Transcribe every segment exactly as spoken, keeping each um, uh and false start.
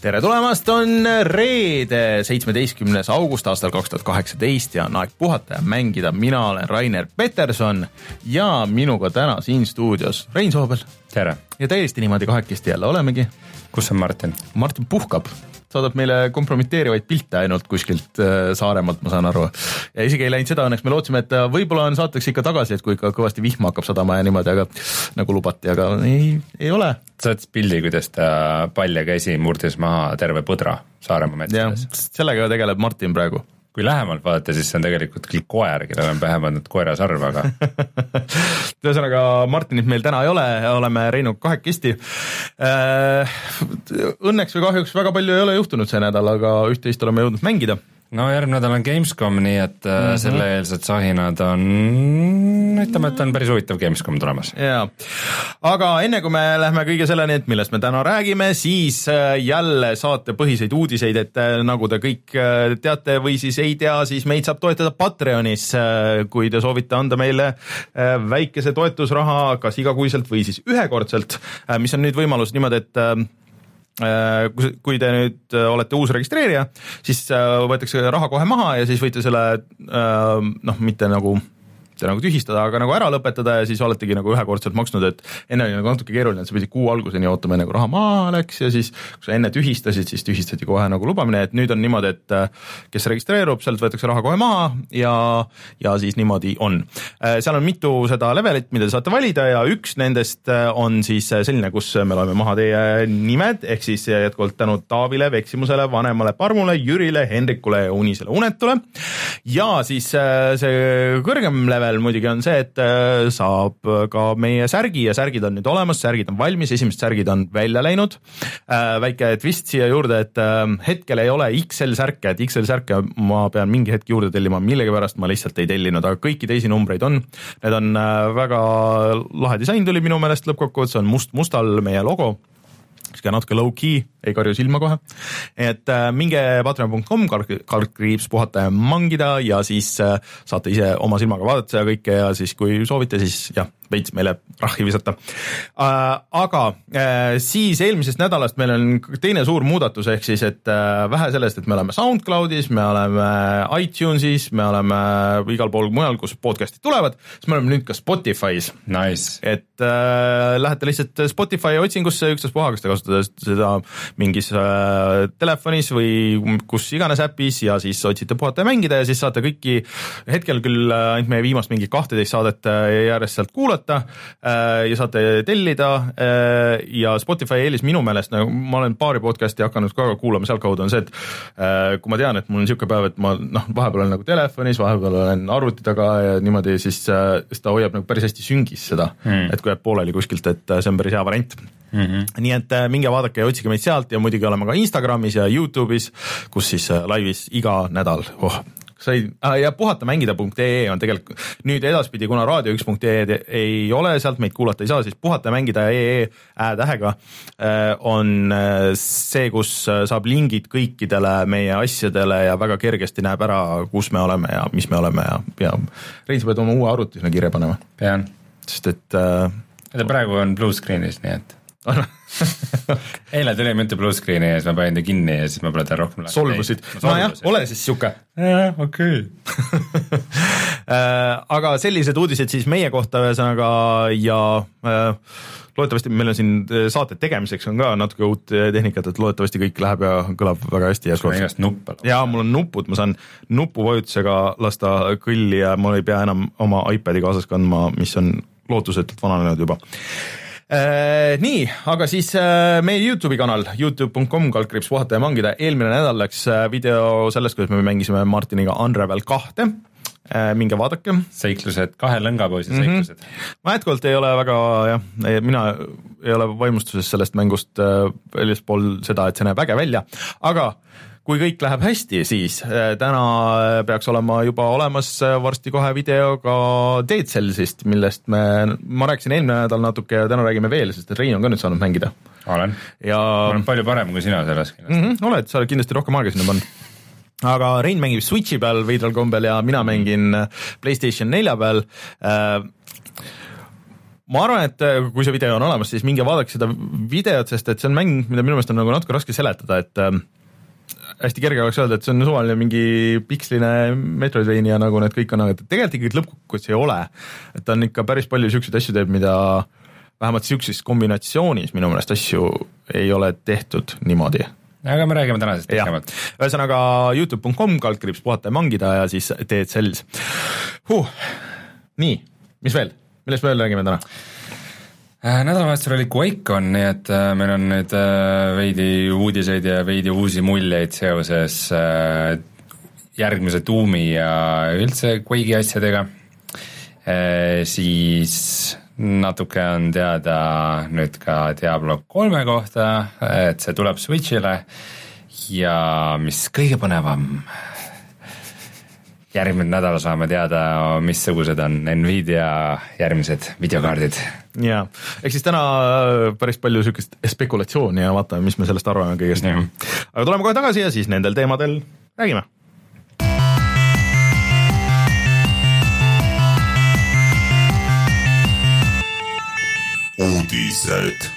tere tulemast, on reede, seitsmeteistkümnes august aastal kaks tuhat kaheksateist ja on aeg puhata ja mängida. Mina olen Rainer Peterson ja minuga täna siin stuudios Rein Soobel. Tere. Ja täiesti niimoodi kahekesti jälle olemegi. Kus on Martin? Martin puhkab. Saadab meile kompromiteerivaid pilte ainult kuskilt Saaremaalt, ma saan aru. Ja isegi ei läinud seda, õnneks me lootsime, et võib-olla on saateks ikka tagasi, et kui ikka kõvasti vihma hakkab sadama ja niimoodi, aga nagu lubati, aga ei, ei ole. Saatis pildi, kuidas ta palja käsi murdis maha terve põdra Saaremaa metsades. Sellega tegeleb Martin praegu. Kui lähemalt vaadata, siis see on tegelikult küll koer, kellel on pähe pandud koerasarv, aga Tõesõnaga, Martinit meil täna ei ole, oleme Reinuga kahekesti. Õnneks või kahjuks väga palju ei ole juhtunud see nädal, aga üht-teist oleme jõudnud mängida. No järgmine nädal on Gamescom, nii et mm-hmm. selle eelsed sahinad on, ütleme, et on päris huvitav Gamescom tulemas. Jaa, aga enne kui me lähme kõige selleni, et millest me täna räägime, siis jälle saate põhiseid uudiseid, et nagu te kõik teate või siis ei tea, siis meid saab toetada Patreonis, kui te soovite anda meile väikese toetusraha, kas igakuiselt või siis ühekordselt, mis on nüüd võimalus niimoodi, et kui te nüüd olete uus registreerija, siis võetakse raha kohe maha ja siis võite selle, noh, mitte nagu nagu tühistada, aga nagu ära lõpetada ja siis oletegi nagu ühekordselt maksnud, et enne oli nagu natuke keeruline, et sa pidid kuu alguseni ootama, nagu raha maha läks ja siis kui sa enne tühistasid, siis tühistati kohe nagu lubamine, et nüüd on niimoodi, et kes registreerub, sealt võetakse raha kohe maha ja, ja siis niimoodi on. Seal on mitu seda levelit, mida te saate valida ja üks nendest on siis selline, kus me loeme maha teie nimed, ehk siis jätkuvalt tänu Taavile, Veksimusele, Vanemale Parmule, Jürile, Henrikule ja Unisele Unetule ja siis see kõrgem level muidugi on see, et saab ka meie särgi ja särgid on nüüd olemas, särgid on valmis, esimesed särgid on välja läinud. Väike twist siia juurde, et hetkel ei ole X L särke, et X L särke ma pean mingi hetk juurde tellima, millega pärast ma lihtsalt ei tellinud, aga kõiki teisi numbreid on. Need on väga lahe disain tuli minu meelest lõppkokkuvõttes, see on must-mustal meie logo. Ka natuke low-key, ei karju silma kohe. Et äh, minge patreon punkt com, kaldkriips puhata ja mangida ja siis äh, saate ise oma silmaga vaadata ja kõike ja siis kui soovite, siis jah, veits meile rahhi visata. Äh, aga äh, siis eelmisest nädalast meil on teine suur muudatus, ehk siis, et äh, vähe sellest, et me oleme SoundCloudis, me oleme iTunesis, me oleme igal pool mujal, kus podcastid tulevad, siis me oleme nüüd ka Spotify's. Nice. Et äh, lähete lihtsalt Spotify otsingusse ükstas puha, kas te kasutate seda mingis äh, telefonis või kus iganes äpis ja siis otsite puhata ja mängida ja siis saate kõiki, hetkel küll ainult meie viimast mingi kahteteist saadet järjest sealt kuulata äh, ja saate tellida äh, ja Spotify eelis minu meelest, nagu ma olen paari podcasti hakanud ka kuulama seal kaudu, on see, et äh, kui ma tean, et mul on niisugune päev, et ma noh, vahepeal olen nagu telefonis, vahepeal olen arvuti taga ja niimoodi, siis, äh, siis ta hoiab nagu päris hästi süngis seda, hmm. et kui jääb pooleli kuskilt, et see on päris hea variant. Mm-hmm. Nii et minge vaadake ja otsige meid sealt ja muidugi oleme ka Instagramis ja YouTube'is, kus siis laivis iga nädal oh, sai, ja puhatamängida punkt ee on tegelikult nüüd edaspidi, kuna raadio üks punkt ee ei ole, sealt meid kuulata ei saa, siis puhatamängida ee äätähega on see, kus saab lingid kõikidele meie asjadele ja väga kergesti näeb ära, kus me oleme ja mis me oleme ja, ja Rein, sa pead oma uue arvuti sinna kirja panema. Pean. Sest et äh, ta praegu on blue screen'is, nii et eile tuli mitu blue screen'i ja siis ma panin ta kinni ja siis ma pole ta rohkem lahti. Solvusid. No jah, ole siis siuke. Jah, okei. Aga sellised uudised siis meie kohta ühesõnaga ja äh, loodetavasti meil on siin saate tegemiseks on ka natuke uut tehnikat, et loodetavasti kõik läheb ja kõlab väga hästi. Kas ma igast nuppe? Jaa, mul on nupud, ma saan nupuvajutusega lasta kõlli ja mul ei pea enam oma iPadi kaasas kandma, mis on lootusetult vananenud juba. Äh, nii, aga siis äh, meie YouTube'i kanal youtube punkt com kaldkriips puhata ja mangida. Eelmine nädal läks video sellest, kuidas me mängisime Martiniga Unravel kahte. Äh, minge vaadake. Seiklused, kahe lõngapoisi mm-hmm. seiklused. Ma jätkuvalt ei ole väga, jah, mina ei ole vaimustuses sellest mängust äh, väljaspool seda, et see näeb äge välja, aga kui kõik läheb hästi, siis täna peaks olema juba olemas varsti kohe video ka Dead Cellsist, millest me, ma rääkisin eelmine nädal natuke ja täna räägime veel, sest Rein on ka nüüd saanud mängida. Olen. Ja ma olen palju parem kui sina selles kindlasti. Mm-hmm, oled, sa oled kindlasti rohkem aega sinna pannud. Aga Rein mängib Switchi peal veidral kombel ja mina mängin PlayStation nelja peal. ma arvan, et kui see video on olemas, siis minge vaadake seda videot, sest et see on mäng, mida minu meelest on nagu natuke raske seletada, et äh, hästi kerge oleks öelda, et see on suvaline mingi piksline Metroidvania, nagu need kõik on, aga tegelikult ikkagi lõppkokkuvõttes ei ole. Et ta on ikka päris palju siukseid asju teeb, mida vähemalt siukses kombinatsioonis minu meelest asju ei ole tehtud niimoodi. Aga me räägime tänasest pikemalt. Ühesõnaga youtube punkt com kaldkriips puhata ja mangida ja siis teed sellis. Huh. Nii, mis veel? Millest me veel räägime täna? Nädalavahetusel oli QuakeCon, nii et meil on nüüd veidi uudiseid ja veidi uusi muljeid seoses järgmise Doomi ja üldse Quake'i asjadega. Siis natuke on teada nüüd ka Diablo kolme kohta, et see tuleb Switchile ja mis kõige põnevam, järgmine nädal saame teada, missugused on Nvidia järgmised videokaardid. Jaa, ehk siis täna päris palju sükest spekulatsiooni ja vaatame, mis me sellest arvame kõigest. Aga tuleme kohe tagasi ja siis nendel teemadel räägime. Uudised.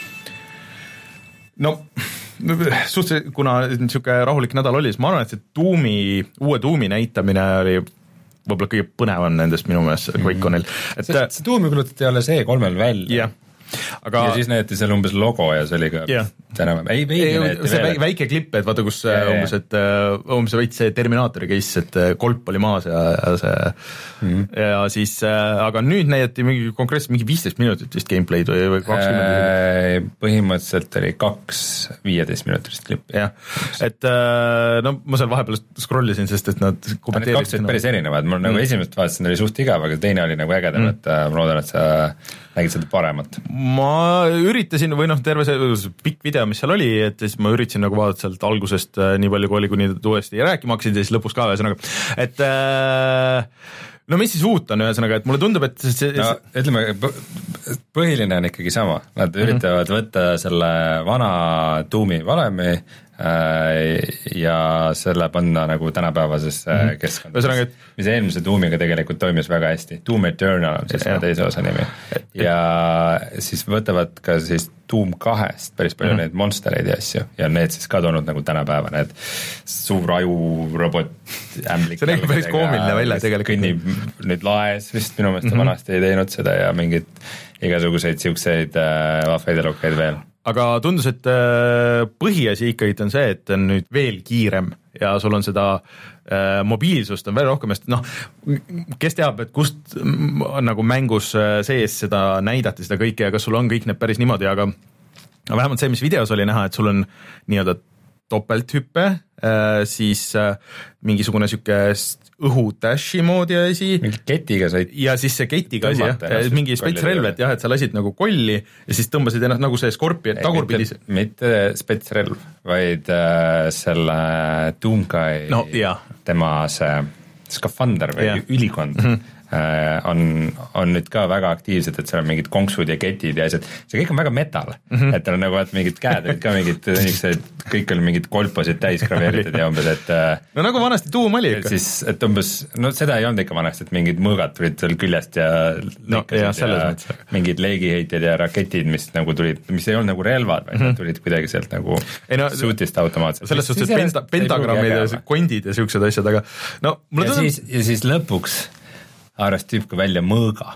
No suhteliselt, kuna niisugune rahulik nädal oli, siis ma arvan, et see Doomi, uue Doomi näitamine oli võib-olla kõige põnevam nendest minu meelest QuakeConil. Et see, see Doomi kulutati alles E kolmel välja. Yeah. Aga... ja siis näeti seal umbes logo ja see oli ka yeah. tänava, ei veidi näeti see veel. Väike klipp, et vaata, kus yeah, umbes, et umbes veits see Terminaatori case, et kolp oli maas ja, ja see mm-hmm. ja siis, aga nüüd näidati mingi konkreetselt mingi viisteist minutit vist gameplay'd või, või kakskümmend põhimõtteliselt oli kaks viieteist minutilist klippi. jah, et no ma seal vahepeal scrollisin, sest et nad kommenteerisid. Kaks olid päris erinevad, mul mm. nagu esimest vaatasin oli suht igav, aga teine oli nagu ägedam, mm. et ma loodan, et sa nägid seda paremat. Ma üritasin, või noh, terve see pikk video, mis seal oli, et siis ma üritasin nagu vaadata sealt algusest nii palju, kui oli, kuni uuesti rääkima hakkasid ja siis lõpus ka ühesõnaga, et no mis siis uut on ühesõnaga, et mulle tundub, et see, no, ütleme, põhiline on ikkagi sama, nad mm-hmm. üritavad võtta selle vana Doomi valemi ja selle panna nagu tänapäevasesse mm-hmm. keskkonda, mis eelmise Doomiga tegelikult toimis väga hästi. Doom Eternal on siis ja. teise osa nimi ja siis võtavad ka siis Doom kahest päris palju mm-hmm. neid monstereid ja asju ja need siis kadunud nagu tänapäeva, need suur ajurobot ämblik. See näib päris koomiline välja tegelikult. Kõnnib nüüd laes vist minu meelest mm-hmm. vanasti ei teinud seda ja mingid igasuguseid siukseid äh, vahvaid elukaid veel. Aga tundus, et põhiasi ikkagi on see, et on nüüd veel kiirem ja sul on seda äh, mobiilsust on veel rohkem, sest noh, kes teab, et kust on nagu mängus sees seda näidati, seda kõike ja kas sul on kõik need päris niimoodi, aga vähemalt see, mis videos oli näha, et sul on nii-öelda topelthüppe, äh, siis äh, mingisugune siuke õhu-dashi moodi asi. Mingi ketiga said. Ja siis see ketiga asi, jah, mingi spetsrelv, et jah, et sa lasid nagu kolli ja siis tõmbasid ennast nagu see skorpion tagurpidis. Mitte, mitte spetsrelv, vaid äh, selle Doomguy no, tema see skafander või yeah. ülikond. Mm-hmm. on, on nüüd ka väga aktiivsed, et seal on mingid konksud ja ketid ja asjad, see kõik on väga metal, mm-hmm. et tal on nagu vaat mingid käed olid ka mingid, kõik oli mingid kolposid täis graveeritud ja umbes, et no nagu vanasti Doom oli ikka. Siis, et umbes, no seda ei olnud ikka vanasti, et mingid mõõgad tulid seal küljest ja no, ja, ja mingid leegiheitjad ja raketid, mis nagu tulid, mis ei olnud nagu relvad, vaid mm-hmm. tulid kuidagi sealt nagu no, suutist automaatselt. Selles suhtes, et penta, pentagrammid ja kondid ja siuksed asjad, aga no ja, tundub... siis, ja siis lõpuks arvast tüüp ka välja mõõga,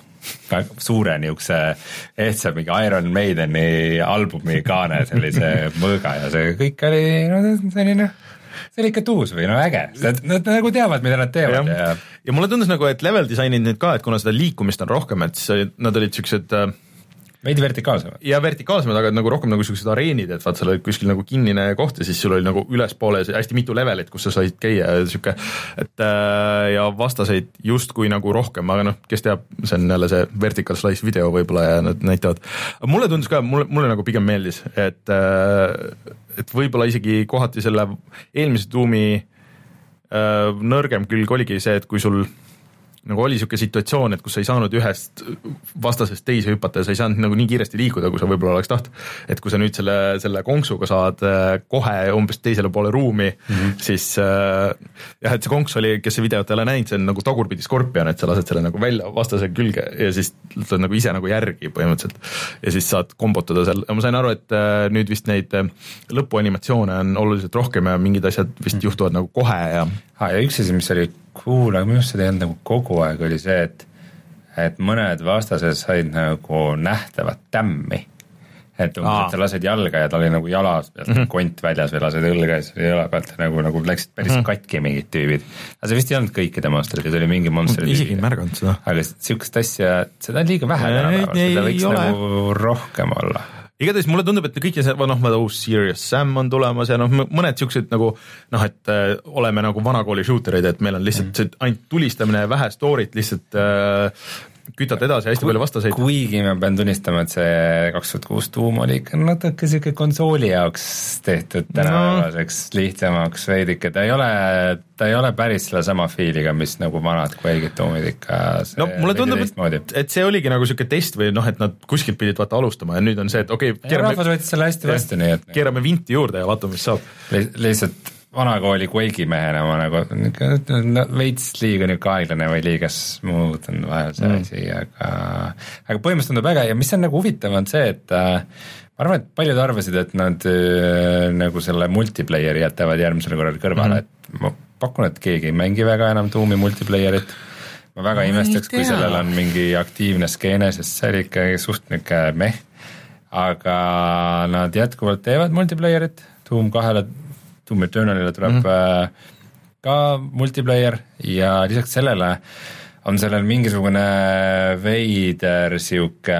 suure niukse ehtsa mingi Iron Maideni albumi kaane sellise mõõga ja see kõik oli no, selline, see oli ikka tuus või no äge, nad, nad nagu teavad, mida nad teevad. Ja, ja... ja mulle tundus nagu, et level disainid nüüd ka, et kuna seda liikumist on rohkem, et siis nad olid siuksed veidi vertikaalsemad. Ja vertikaalsemad, aga nagu rohkem nagu sellised areenid, et vaat seal oli kuskil nagu kinnine koht ja siis sul oli nagu ülespoole hästi mitu levelit, kus sa said käia ja siuke, et ja vastaseid justkui nagu rohkem, aga noh, kes teab, see on jälle see vertical slice video võib-olla ja nad näitavad. Mulle tundus ka, mulle, mulle nagu pigem meeldis, et, et võib-olla isegi kohati selle eelmise Doomi nõrgem külg oligi see, et kui sul nagu oli siuke situatsioon, et kus sa ei saanud ühest vastasest teise hüpata ja sa ei saanud nagu nii kiiresti liikuda, kui sa võib-olla oleks tahtnud. Et kui sa nüüd selle, selle konksuga saad kohe umbes teisele poole ruumi, mm-hmm. siis äh, jah, et see konks oli, kes see videot ei ole näinud, see on nagu tagurpidi skorpion, et sa lased selle nagu välja vastase külge ja siis lähed nagu ise nagu järgi põhimõtteliselt ja siis saad kombotada seal. Ma sain aru, et äh, nüüd vist neid äh, lõpuanimatsioone on oluliselt rohkem ja mingid asjad vist mm-hmm. juhtuvad nagu kohe ja ah, ja üks asi, mis oli cool, aga minu arust seda ei olnud nagu kogu aeg, oli see, et et mõned vastased said nagu nähtavat tämmi. Et umbes, et sa lased jalga ja ta oli nagu jala pealt mm -hmm. kont väljas või lased õlga ja siis jala pealt nagu, nagu läksid päris mm -hmm. katki mingid tüübid. Aga see vist ei olnud kõikide monsterid, see oli mingi monsteri tüübid. Isegi ei märganud seda. Aga sihukest asja, seda on liiga vähe tänapäeval, seda võiks ole. Nagu rohkem olla. Igatahes mulle tundub, et kõik see, noh, oh, Serious Sam on tulemas ja noh, mõned siuksed nagu noh, et äh, oleme nagu vanakooli shooterid, et meil on lihtsalt mm. ainult tulistamine ja vähe story't, lihtsalt äh, kütad edasi hästi palju vastaseid. Kuigi ma pean tunnistama, et see kaks tuhat kuus tuum oli ikka natuke siuke konsooli jaoks tehtud tänapäevaseks no. lihtsamaks veidike, ta ei ole, ta ei ole päris selle sama fiiliga, mis nagu vanad Quake'id tuumid ikka. No mulle tundub, et, et see oligi nagu siuke test või noh, et nad kuskilt pidid vaata alustama ja nüüd on see, et okei okay, keerame, rahvas võttis selle hästi vastu, nii et keerame vinti juurde ja vaatame, mis saab. Lihtsalt vanakooli Quake'i mehena ma nagu no, veits liiga nüüd aeglane või liiga smooth on vahel see mm. asi, aga aga põhimõtteliselt tundub väga ja mis on nagu huvitav on see, et äh, ma arvan, et paljud arvasid, et nad äh, nagu selle multiplayeri jätavad järgmisel korral kõrvale, mm. et ma pakun, et keegi ei mängi väga enam tuumi multiplayerit. Ma väga ma imestaks, kui sellel on mingi aktiivne skeene, sest see oli ikka suht niuke meh, aga nad jätkuvalt teevad multiplayerit, tuum kahele Doom Eternalile tuleb mm-hmm. ka multiplayer ja lisaks sellele on sellel mingisugune veider siuke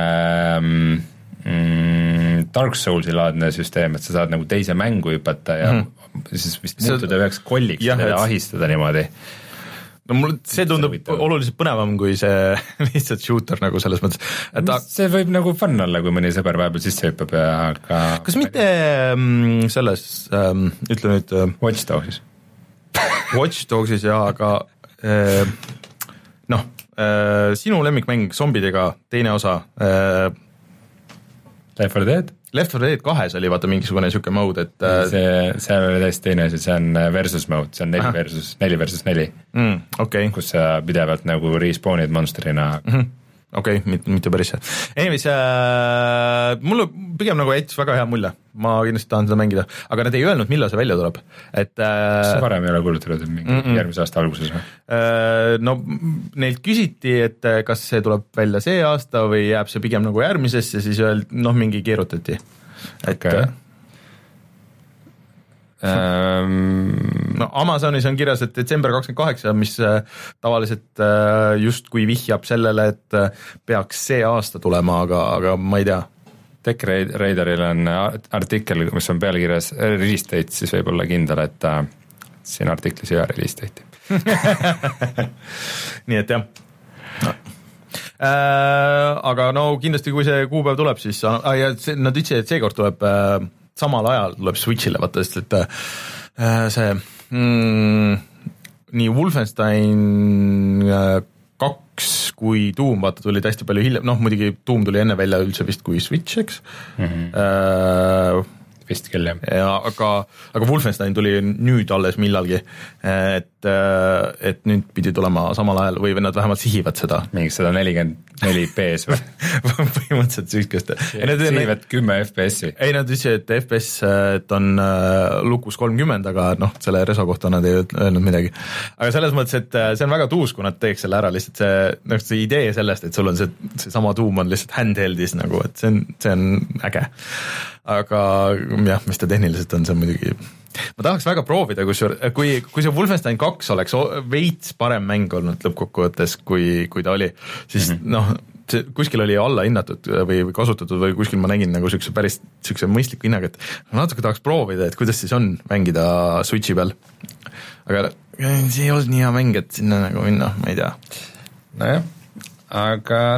mm, Dark Soulsi laadne süsteem, et sa saad nagu teise mängu hüpata ja mm-hmm. siis vist muutuda üheks kolliks ja et... ahistada niimoodi. No mul see tundub oluliselt põnevam kui see lihtsalt shooter nagu selles mõttes. Et ta... See võib nagu fun olla, kui mõni sõber vahepeal sisse hüppab ja aga... Kas mitte selles, ähm, ütle nüüd... Watch Dogsis. Watch Dogsis jah, aga äh, noh, äh, sinu lemmikmäng zombidega teine osa äh, Left four Dead? Left four Dead kahes oli vaata mingisugune siuke mode, et see, seal oli täiesti teine asi, see on versus mode, see on neli versus neli versus neli mm, okay. kus sa pidevalt nagu respawnid monsterina mm-hmm. okei okay,, mitte, mitte päris see. Anyways, äh, mulle pigem nagu jättis väga hea mulje, ma kindlasti tahan seda mängida, aga nad ei öelnud, millal see välja tuleb. Et, äh, see varem ei ole kuulutatud mingi järgmise aasta alguses või? Äh, no neilt küsiti, et kas see tuleb välja see aasta või jääb see pigem nagu järgmisesse ja siis öeldi, noh mingi keerutati. Et, okay. Um, no Amazonis on kirjas, et detsember kakskümmend kaheksa, mis tavaliselt justkui vihjab sellele, et peaks see aasta tulema, aga, aga ma ei tea. Tech Raideril on artikkel, mis on pealkirjas release date, siis võib olla kindel, et siin artiklis ei ole release date'i. Nii et jah. No. Äh, aga no kindlasti, kui see kuupäev tuleb, siis ah, ja see, nad ütlesid, et seekord tuleb äh, samal ajal tuleb Switchile, vaata, sest et äh, see mm, nii Wolfenstein äh, kaks kui Doom, vaata, tulid hästi palju hiljem, noh muidugi Doom tuli enne välja üldse vist kui Switch, eks mm-hmm. äh, vist küll, jah. Ja, aga, aga Wolfenstein tuli nüüd alles millalgi, et, et nüüd pidi tulema samal ajal või nad vähemalt sihivad seda. Mingi sada nelikümmend neli p-s või? Põhimõtteliselt süüskest. Sihivad kümme F P S-i. Ei, nad ütlesid, et F P S et on lukus kolmkümmend, aga noh, selle reso kohta nad ei öelnud midagi. Aga selles mõttes, et see on väga tuus, kui nad teeks selle ära, lihtsalt see, noh, see idee sellest, et sul on see, see sama tuum on lihtsalt handheldis nagu, et see on, see on äge. Aga jah, mis ta tehniliselt on, see on muidugi, ma tahaks väga proovida, kui, kui, kui see Wolfenstein kaks oleks veits parem mäng olnud lõppkokkuvõttes, kui, kui ta oli, siis mm-hmm. noh, see kuskil oli alla hinnatud või kasutatud või kuskil ma nägin nagu sükse päris sükse mõistliku hinnaga, et ma natuke tahaks proovida, et kuidas siis on mängida Switchi peal. Aga see ei olnud nii hea mäng, et sinna nagu minna, ma ei tea. Nojah, aga noh,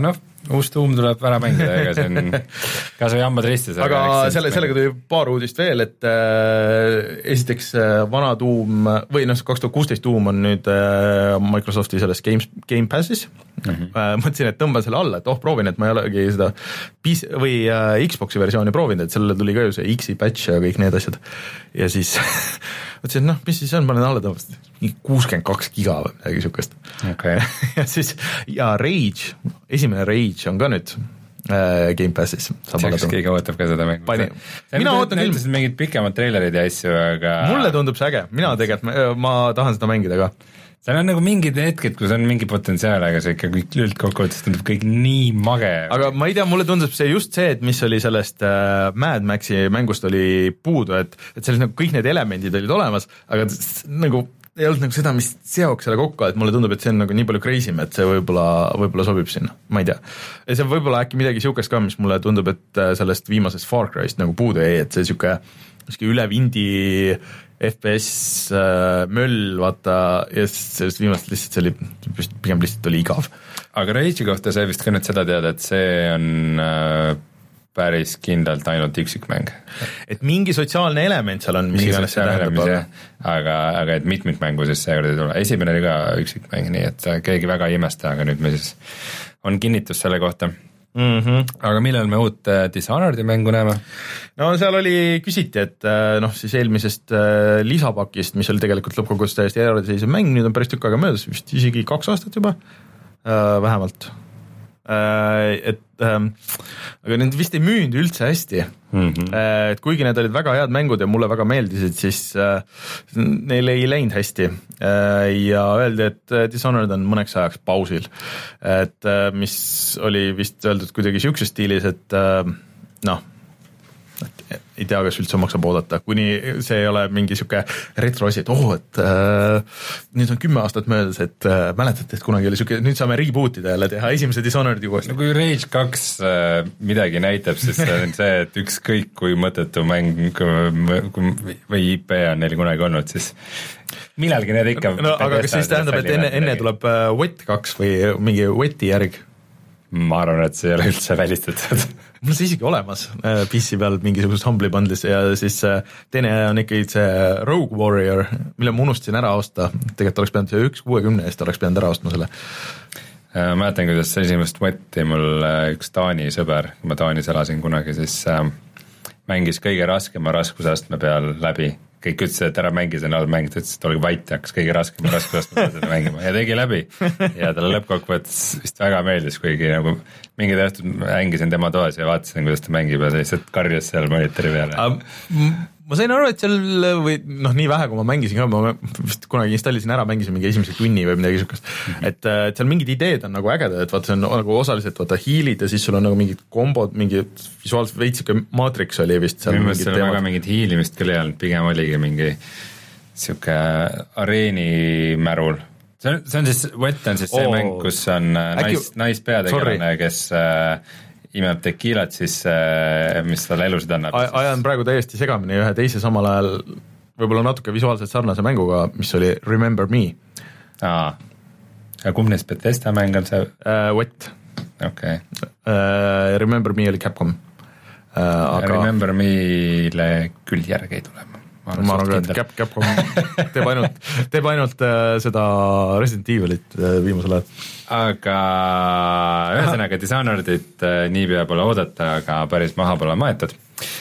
uus Doom tuleb ära mängida, ega see on kas või hambad ristis. aga selle, sellega tuli paar uudist veel, et äh, esiteks äh, vana Doom või noh, kaks tuhat kuusteist Doom on nüüd äh, Microsofti selles Games, Game Passis mm. -hmm. Äh, mõtlesin, et tõmban selle alla, et oh, proovin, et ma ei olegi seda P C või äh, Xboxi versiooni proovinud, et sellele tuli ka ju see X-i patch ja kõik need asjad. Ja siis mõtlesin, et noh, mis siis on, ma olen alla tõmbast, kuuskümmend kaks giga või midagi sihukest. Okay. ja siis, ja Rage, esimene Rage on ka nüüd äh, Game Passis. Seks keegi ootab ka seda mängu. Mina ootan küll. Näitasid mingid pikemad treilerid ja asju, aga mulle tundub see äge, mina tegelikult, ma, ma tahan seda mängida ka. seal on nagu mingid hetked, kus on mingi potentsiaal, aga see ikka kõik üldkokkuvõttes tundub kõik nii mage. Aga ma ei tea, mulle tundub see just see, et mis oli sellest äh, Mad Maxi mängust oli puudu, et, et selles nagu kõik need elemendid olid olemas, aga nagu ei olnud nagu seda, mis seoks selle kokku, et mulle tundub, et see on nagu nii palju crazy, et see võib-olla, võib-olla sobib sinna, ma ei tea. Ja see võib-olla äkki midagi siukest ka, mis mulle tundub, et sellest viimasest Far Cry'st nagu puudu jäi, et see siuke üle vindi F P S äh, möll, vaata, ja sellest viimast lihtsalt see oli, pigem lihtsalt oli igav. Aga Rage'i kohta sai vist ka nüüd seda teada, et see on äh, päris kindlalt ainult üksikmäng. Et mingi sotsiaalne element seal on, mis iganes see tähendab. Aga, aga et mitmikmängu siis see kord ei tule. Esimene oli ka üksikmäng, nii et keegi väga ei imesta, aga nüüd me siis on kinnitus selle kohta. Mm-hmm. Aga millal me uut Dishonored'i mängu näeme? No seal oli, küsiti, et noh, siis eelmisest äh, lisapakist, mis oli tegelikult lõppkogus täiesti eraldiseisev mäng, nüüd on päris tükk aega möödas, vist isegi kaks aastat juba, äh, vähemalt. Äh, et äh, aga need vist ei müünud üldse hästi. Mm-hmm. Äh, et kuigi need olid väga head mängud ja mulle väga meeldisid, siis äh, neil ei läinud hästi äh, ja öeldi, et Dishonored on mõneks ajaks pausil, et äh, mis oli vist öeldud kuidagi siukses stiilis, et äh, noh, ei tea, kas üldse maksab oodata, kuni see ei ole mingi siuke retroasi, et oh, et äh, nüüd on kümme aastat möödas, et äh, mäletate, et kunagi oli siuke, nüüd saame rebootida jälle teha esimese Dishonored'i uuesti. No kui Rage kaks äh, midagi näitab, siis see on see, et ükskõik kui mõttetu mäng või I P on neil kunagi olnud, siis millalgi need ikka no, aga kas siis tähendab, et enne, enne tuleb äh, Wet kaks või mingi Weti järg? Ma arvan, et see ei ole üldse välistatud. Mul on see isegi olemas P C peal mingisugust Humble'i bundlis ja siis teine on ikkagi see Rogue Warrior, mille ma unustasin ära osta, tegelikult oleks pidanud see üks kuuekümne eest oleks pidanud ära ostma selle. Ma mäletan, kuidas esimest võtti mul üks Taani sõber, kui ma Taanis elasin kunagi, siis mängis kõige raskema raskusastme peal läbi. Kõik ütlesid, et ära mängi see näol mängid, ütlesid, et olge vait ja hakkas kõige raskem raskusastme peal seda mängima ja tegi läbi ja talle lõppkokkuvõttes vist väga meeldis, kuigi nagu mingi õhtud mängisin tema toas ja vaatasin, kuidas ta mängib ja ta lihtsalt karjus seal monitori peale. Ma sain aru, et seal või noh, nii vähe, kui ma mängisin ka, ma vist kunagi installisin ära, mängisin mingi esimese tunni või midagi sihukest, mm-hmm. et, et seal mingid ideed on nagu ägedad, et vaata, see on nagu osaliselt vaata hiilid ja siis sul on nagu mingid kombod, mingi visuaalselt veits sihuke Matrix oli vist seal. Minu meelest seal väga mingid hiilimist küll ei olnud, pigem oligi mingi sihuke areeni märul. See on, see on siis, Wet on siis see oh. mäng, kus on nais, naispeategelane, kes imeb tekiilat siis, mis talle elusid annab. Ajan praegu täiesti segamini ühe teise samal ajal võib-olla natuke visuaalselt sarnase mänguga, mis oli Remember Me. Aa, ja kumb neist Bethesda mäng on see? Uh, Wet. Okay. Uh, Remember Me oli Capcom. Uh, aga... Remember Me'le küll järge ei tule. Ma arvan ka, et Cap, Capcom teeb ainult, teeb ainult äh, seda Resident Evilit äh, viimasel ajal. Aga ühesõnaga Dishonored'it äh, niipea pole oodata, aga päris maha pole maetud.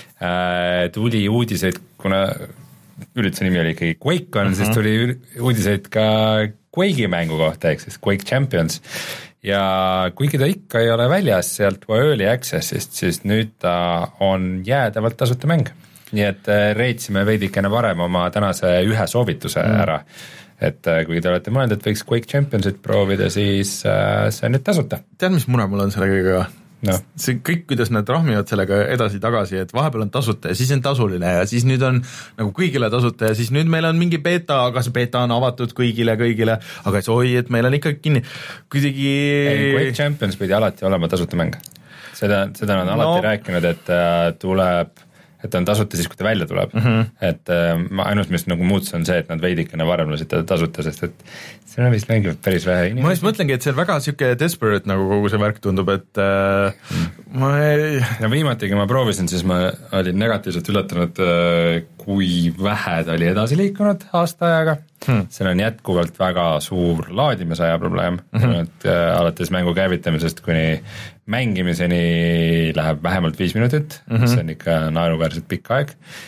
Äh, tuli uudiseid, kuna ürituse nimi oli ikkagi QuakeCon, mm-hmm. siis tuli uudiseid ka Quake'i mängu kohta, ehk siis Quake Champions. Ja kuigi ta ikka ei ole väljas sealt Early Accessist, siis nüüd ta on jäädavalt tasuta mäng. Nii et reitsime veidikene varem oma tänase ühe soovituse mm. ära, et kui te olete mõelnud, et võiks Quake Championsit proovida, siis see on nüüd tasuta. Tead, mis mure mul on selle kõigega? No. See kõik, kuidas nad rahmivad sellega edasi-tagasi, et vahepeal on tasuta ja siis on tasuline ja siis nüüd on nagu kõigile tasuta ja siis nüüd meil on mingi beta, aga see beta on avatud kõigile, kõigile, aga et oi, et meil on ikkagi kinni kuidagi... Ei, Quake Champions pidi alati olema tasuta mäng. Seda, seda on alati no. rääkinud, et tuleb et on tasuta siis, kui ta välja tuleb mm. -hmm. et äh, ma ainus, mis nagu muutus on see, et nad veidikene varem lasid teda tasuta, sest et see on vist mänginud päris vähe inimesi. ma just mõtlengi, et see on väga siuke desperate nagu kogu see värk tundub, et äh, mm. ma ei... ja viimati, kui ma proovisin, siis ma olin negatiivselt üllatunud, kui vähe ta oli edasi liikunud aasta ajaga hmm. seal on jätkuvalt väga suur laadimisaja probleem mm, -hmm. et äh, alates mängu käivitamisest kuni mängimiseni läheb vähemalt viis minutit mm, -hmm. see on ikka naeruväärselt pikk aeg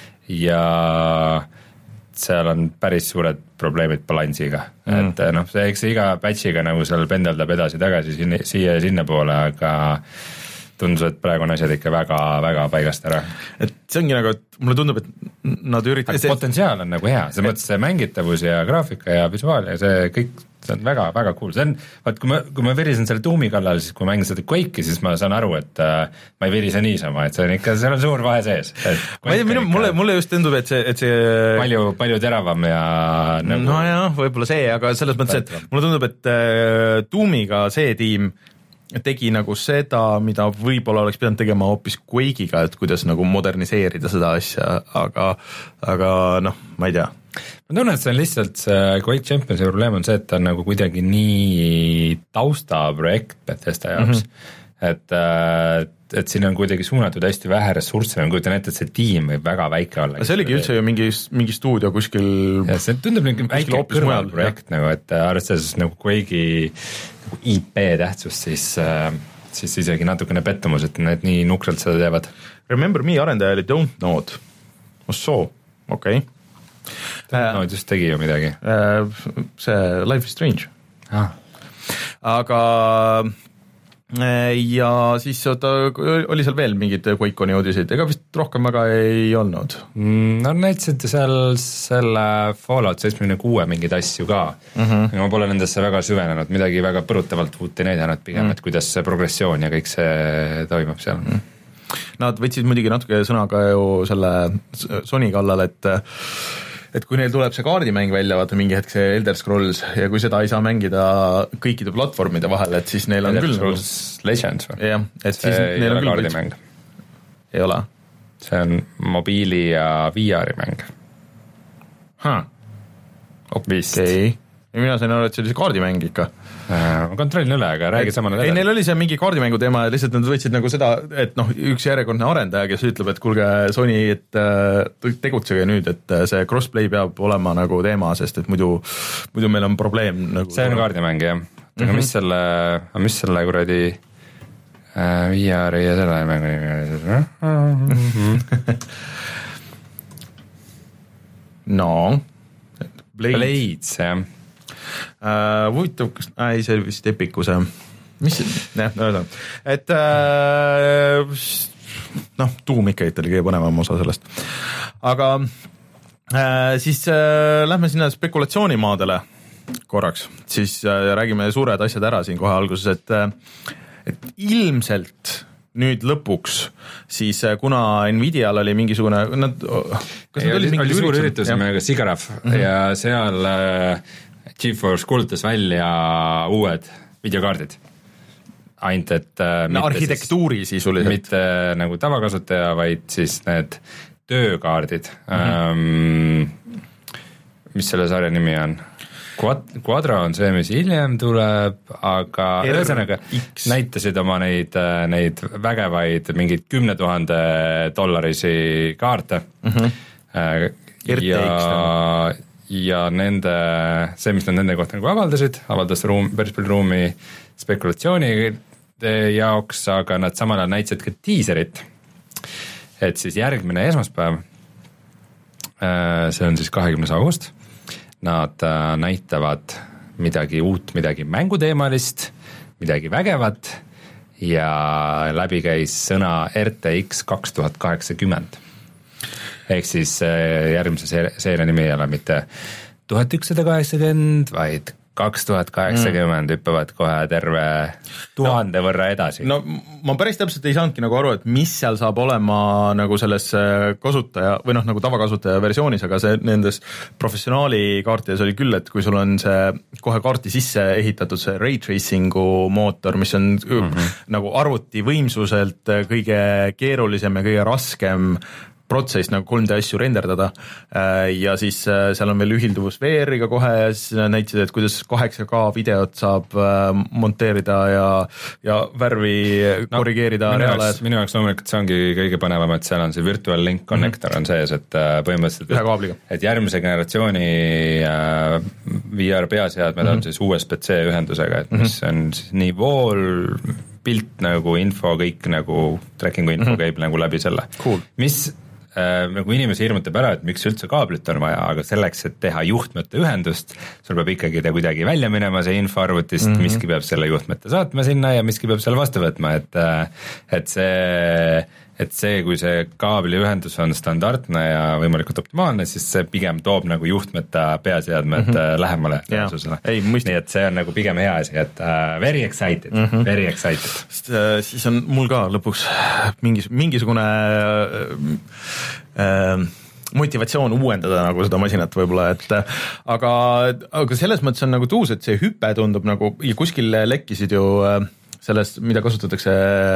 ja seal on päris suured probleemid balansiga mm, -hmm. et noh, see, eks iga patch'iga nagu seal pendeldab edasi-tagasi sinna, siia ja sinna poole, aga tundus, et praegu on asjad ikka väga-väga paigast ära. Et see ongi nagu, et mulle tundub, et nad üritavad... See... Potentsiaal on nagu hea, selles mõttes see mängitavus ja graafika ja visuaal ja see kõik, see on väga-väga cool. See on, vaat kui ma, kui ma virisen selle Doomi kallal, siis kui ma mängin seda Quake'i, siis ma saan aru, et äh, ma ei virise niisama, et see on ikka, seal on suur vahe sees. ma ei tea, minu, mulle, mulle just tundub, et see, et see... Palju, palju teravam ja... Nagu... No jah, võib-olla see, aga selles mõttes, et mulle tundub, et äh, Doomiga see tiim tegi nagu seda, mida võib-olla oleks pidanud tegema hoopis Quake'iga, et kuidas nagu moderniseerida seda asja, aga, aga noh, ma ei tea. Ma tunnen, et see on lihtsalt see Quake Championsi probleem on see, et ta on nagu kuidagi nii taustaprojekt Bethesda jaoks, mm-hmm. et, et siin on kuidagi suunatud hästi vähe ressursse, ma kujutan ette, et see tiim võib väga väike olla. See oligi üldse ju mingi, mingi stuudio kuskil... Ja see tundub mingi väike kõrvalprojekt nagu, et arvestades nagu Quake'i I P tähtsust, siis, siis isegi natukene pettumus, et need nii nukralt seda teevad. Remember Me arendaja oli Don't Node. Ossoo, okei. Okay. Don't Node just tegi ju midagi. See Life is Strange. Ah. Aga ja siis oota, oli seal veel mingid QuakeConi uudiseid, ega vist rohkem väga ei olnud? No näitasid seal selle Fallout seitsekümmend kuus mingeid asju ka mm, -hmm. ma pole nendesse väga süvenenud, midagi väga põrutavalt uut ei näidanud pigem mm, -hmm. et kuidas see progressioon ja kõik see toimub seal mm. -hmm. Nad võtsid muidugi natuke sõna ka ju selle Sony kallal, et et kui neil tuleb see kaardimäng välja, vaata mingi hetk see Elder Scrolls ja kui seda ei saa mängida kõikide platvormide vahel, et siis neil on Elder küll Scrolls nagu... Legends või? jah, et see siis neil on küll kaardimäng. Ei ole? See on mobiili ja V R-i mäng. Huh. Vist. Okei. Ja mina sain aru, et see oli see kaardimäng ikka. Ma kontrollin üle, aga räägi samale ei, neil oli see mingi kaardimängu teema ja lihtsalt nad võtsid nagu seda, et noh, üks järjekordne arendaja, kes ütleb, et kuulge Sony, et tegutsege nüüd, et see crossplay peab olema nagu teema, sest et muidu, muidu meil on probleem nagu... See on kaardimäng, jah. Aga mm-hmm. mis selle, mis selle kuradi äh, V R-i ja selle mängu no Blades, Blades jah Uh, huvitav, kas, ei see vist Epicuse, mis, jah, no, et uh, noh, Doom ikka oli kõige põnevam osa sellest, aga uh, siis uh, lähme sinna spekulatsioonimaadele korraks, siis uh, räägime suured asjad ära siin kohe alguses, et, uh, et ilmselt nüüd lõpuks, siis kuna Nvidial oli mingisugune nad, kas ei, oli, oli, oli suur üritus nimega Sigaraf mm-hmm. ja seal uh, GeForce kuulutas välja uued videokaardid. Ainult, et no, arhitektuuri siis, sisuliselt. Mitte nagu tavakasutaja, vaid siis need töökaardid mm-hmm. um, mis selle sarja nimi on? Quad- Quadro on see, mis hiljem tuleb, aga ühesõnaga näitasid oma neid, neid vägevaid mingeid kümne tuhande dollarisi kaarte mm-hmm. ja ja nende, see, mis nad nende kohta nagu avaldasid, avaldas ruum, päris palju ruumi spekulatsiooni jaoks, aga nad samal ajal näitasid ka tiiserit, et siis järgmine esmaspäev, see on siis kahekümnes august, nad näitavad midagi uut, midagi mänguteemalist, midagi vägevat ja läbi käis sõna R T X kaks tuhat kaheksakümmend. Ehk siis järgmise seeria nimi ei ole mitte tuhat ükssada kaheksakümmend, vaid kaks tuhat kaheksakümmend mm. hüppavad kohe terve tuhande no, võrra edasi. No ma päris täpselt ei saanudki nagu aru, et mis seal saab olema nagu selles kasutaja või noh, nagu tavakasutaja versioonis, aga see nendes professionaali kaartides oli küll, et kui sul on see kohe kaarti sisse ehitatud see ray tracing'u mootor, mis on mm-hmm. nagu arvuti võimsuselt kõige keerulisem ja kõige raskem protsess nagu kolm D asju renderdada ja siis seal on veel ühilduvus V R-iga kohe ja siis näitasid, et kuidas kaheksa K videot saab monteerida ja, ja värvi no, korrigeerida reaalajas. Minu jaoks loomulikult see ongi kõige panevam, et seal on see Virtual Link Connector mm-hmm. on sees, et põhimõtteliselt, ühe kaabliga. Et järgmise generatsiooni V R peaseadmed mm-hmm. on siis U S B C ühendusega, et mis mm-hmm. on siis nii vool, pilt nagu info, kõik nagu tracking'u info mm-hmm. käib nagu läbi selle. Cool. Mis äh, nagu inimesi hirmutab ära, et miks üldse kaablit on vaja, aga selleks, et teha juhtmete ühendust, sul peab ikkagi ta kuidagi välja minema see info arvutist, mm-hmm. miski peab selle juhtmete saatma sinna ja miski peab selle vastu võtma, et, et see et see, kui see kaabliühendus on standardne ja võimalikult optimaalne, siis see pigem toob nagu juhtmeta peaseadmed mm-hmm. lähemale reaalsusele. Nii et see on nagu pigem hea asi, et uh, very excited mm, -hmm. very excited. Sest, uh, siis on mul ka lõpuks mingis, mingisugune uh, uh, motivatsioon uuendada nagu seda masinat võib-olla, et aga, aga selles mõttes on nagu tuus, et see hüpe tundub nagu, ja kuskil lekkisid ju uh, sellest, mida kasutatakse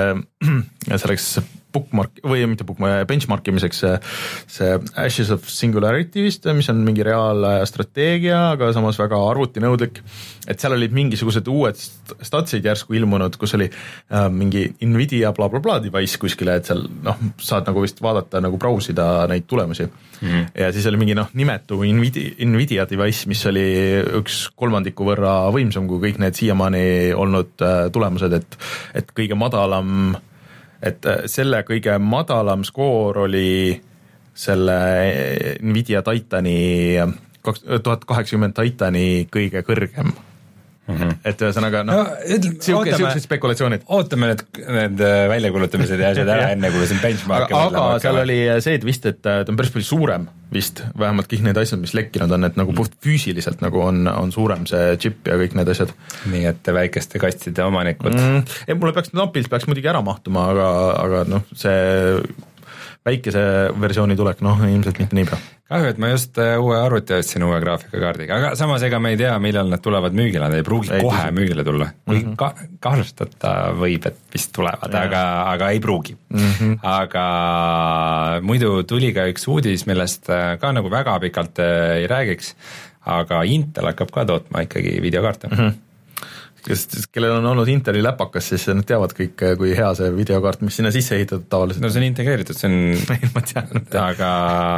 selleks bookmark või mitte bookmark, benchmark imiseks see, see Ashes of Singularity vist, mis on mingi reaalaja strateegia, aga samas väga arvutinõudlik, et seal olid mingisugused uued statsid järsku ilmunud, kus oli äh, mingi Nvidia bla bla bla device kuskile, et seal noh, saad nagu vist vaadata, nagu brausida neid tulemusi mm-hmm. ja siis oli mingi noh, nimetu Nvidia, Nvidia device, mis oli üks kolmandiku võrra võimsam kui kõik need siiamaani olnud äh, tulemused, et, et kõige madalam et selle kõige madalam skoor oli selle Nvidia Titani tuhat kaheksakümmend Titani kõige kõrgem mm-hmm. et ühesõnaga noh no, siuke, siuksed spekulatsioonid. Ootame need, need väljakulutamised ja asjad ära enne, kui siin benchmark'i aga, aga seal oli see, et vist, et ta on päris palju suurem vist, vähemalt kõik need asjad, mis lekkinud on, et nagu puht füüsiliselt nagu on, on suurem see chip ja kõik need asjad. Nii et väikeste kastide omanikud mm, ei, mulle peaks napilt peaks muidugi ära mahtuma, aga, aga noh, see väikese versiooni tulek, noh, ilmselt mitte niipea. Kahju, et ma just uue arvuti ostsin uue graafikakaardiga, aga samas ega me ei tea, millal nad tulevad müügile, nad ei pruugi ei, kohe tõsi. Müügile tulla. Kui mm-hmm. ka, kahlustada võib, et vist tulevad, aga, aga ei pruugi. Mm-hmm. Aga muidu tuli ka üks uudis, millest ka nagu väga pikalt ei räägiks, aga Intel hakkab ka tootma ikkagi videokaarte. Mm-hmm. Kes, kellel on olnud Inteli läpakas, siis nad teavad kõik, kui hea see videokaart, mis sinna sisse ehitatud tavaliselt. No see on integreeritud, see on ma tean. Aga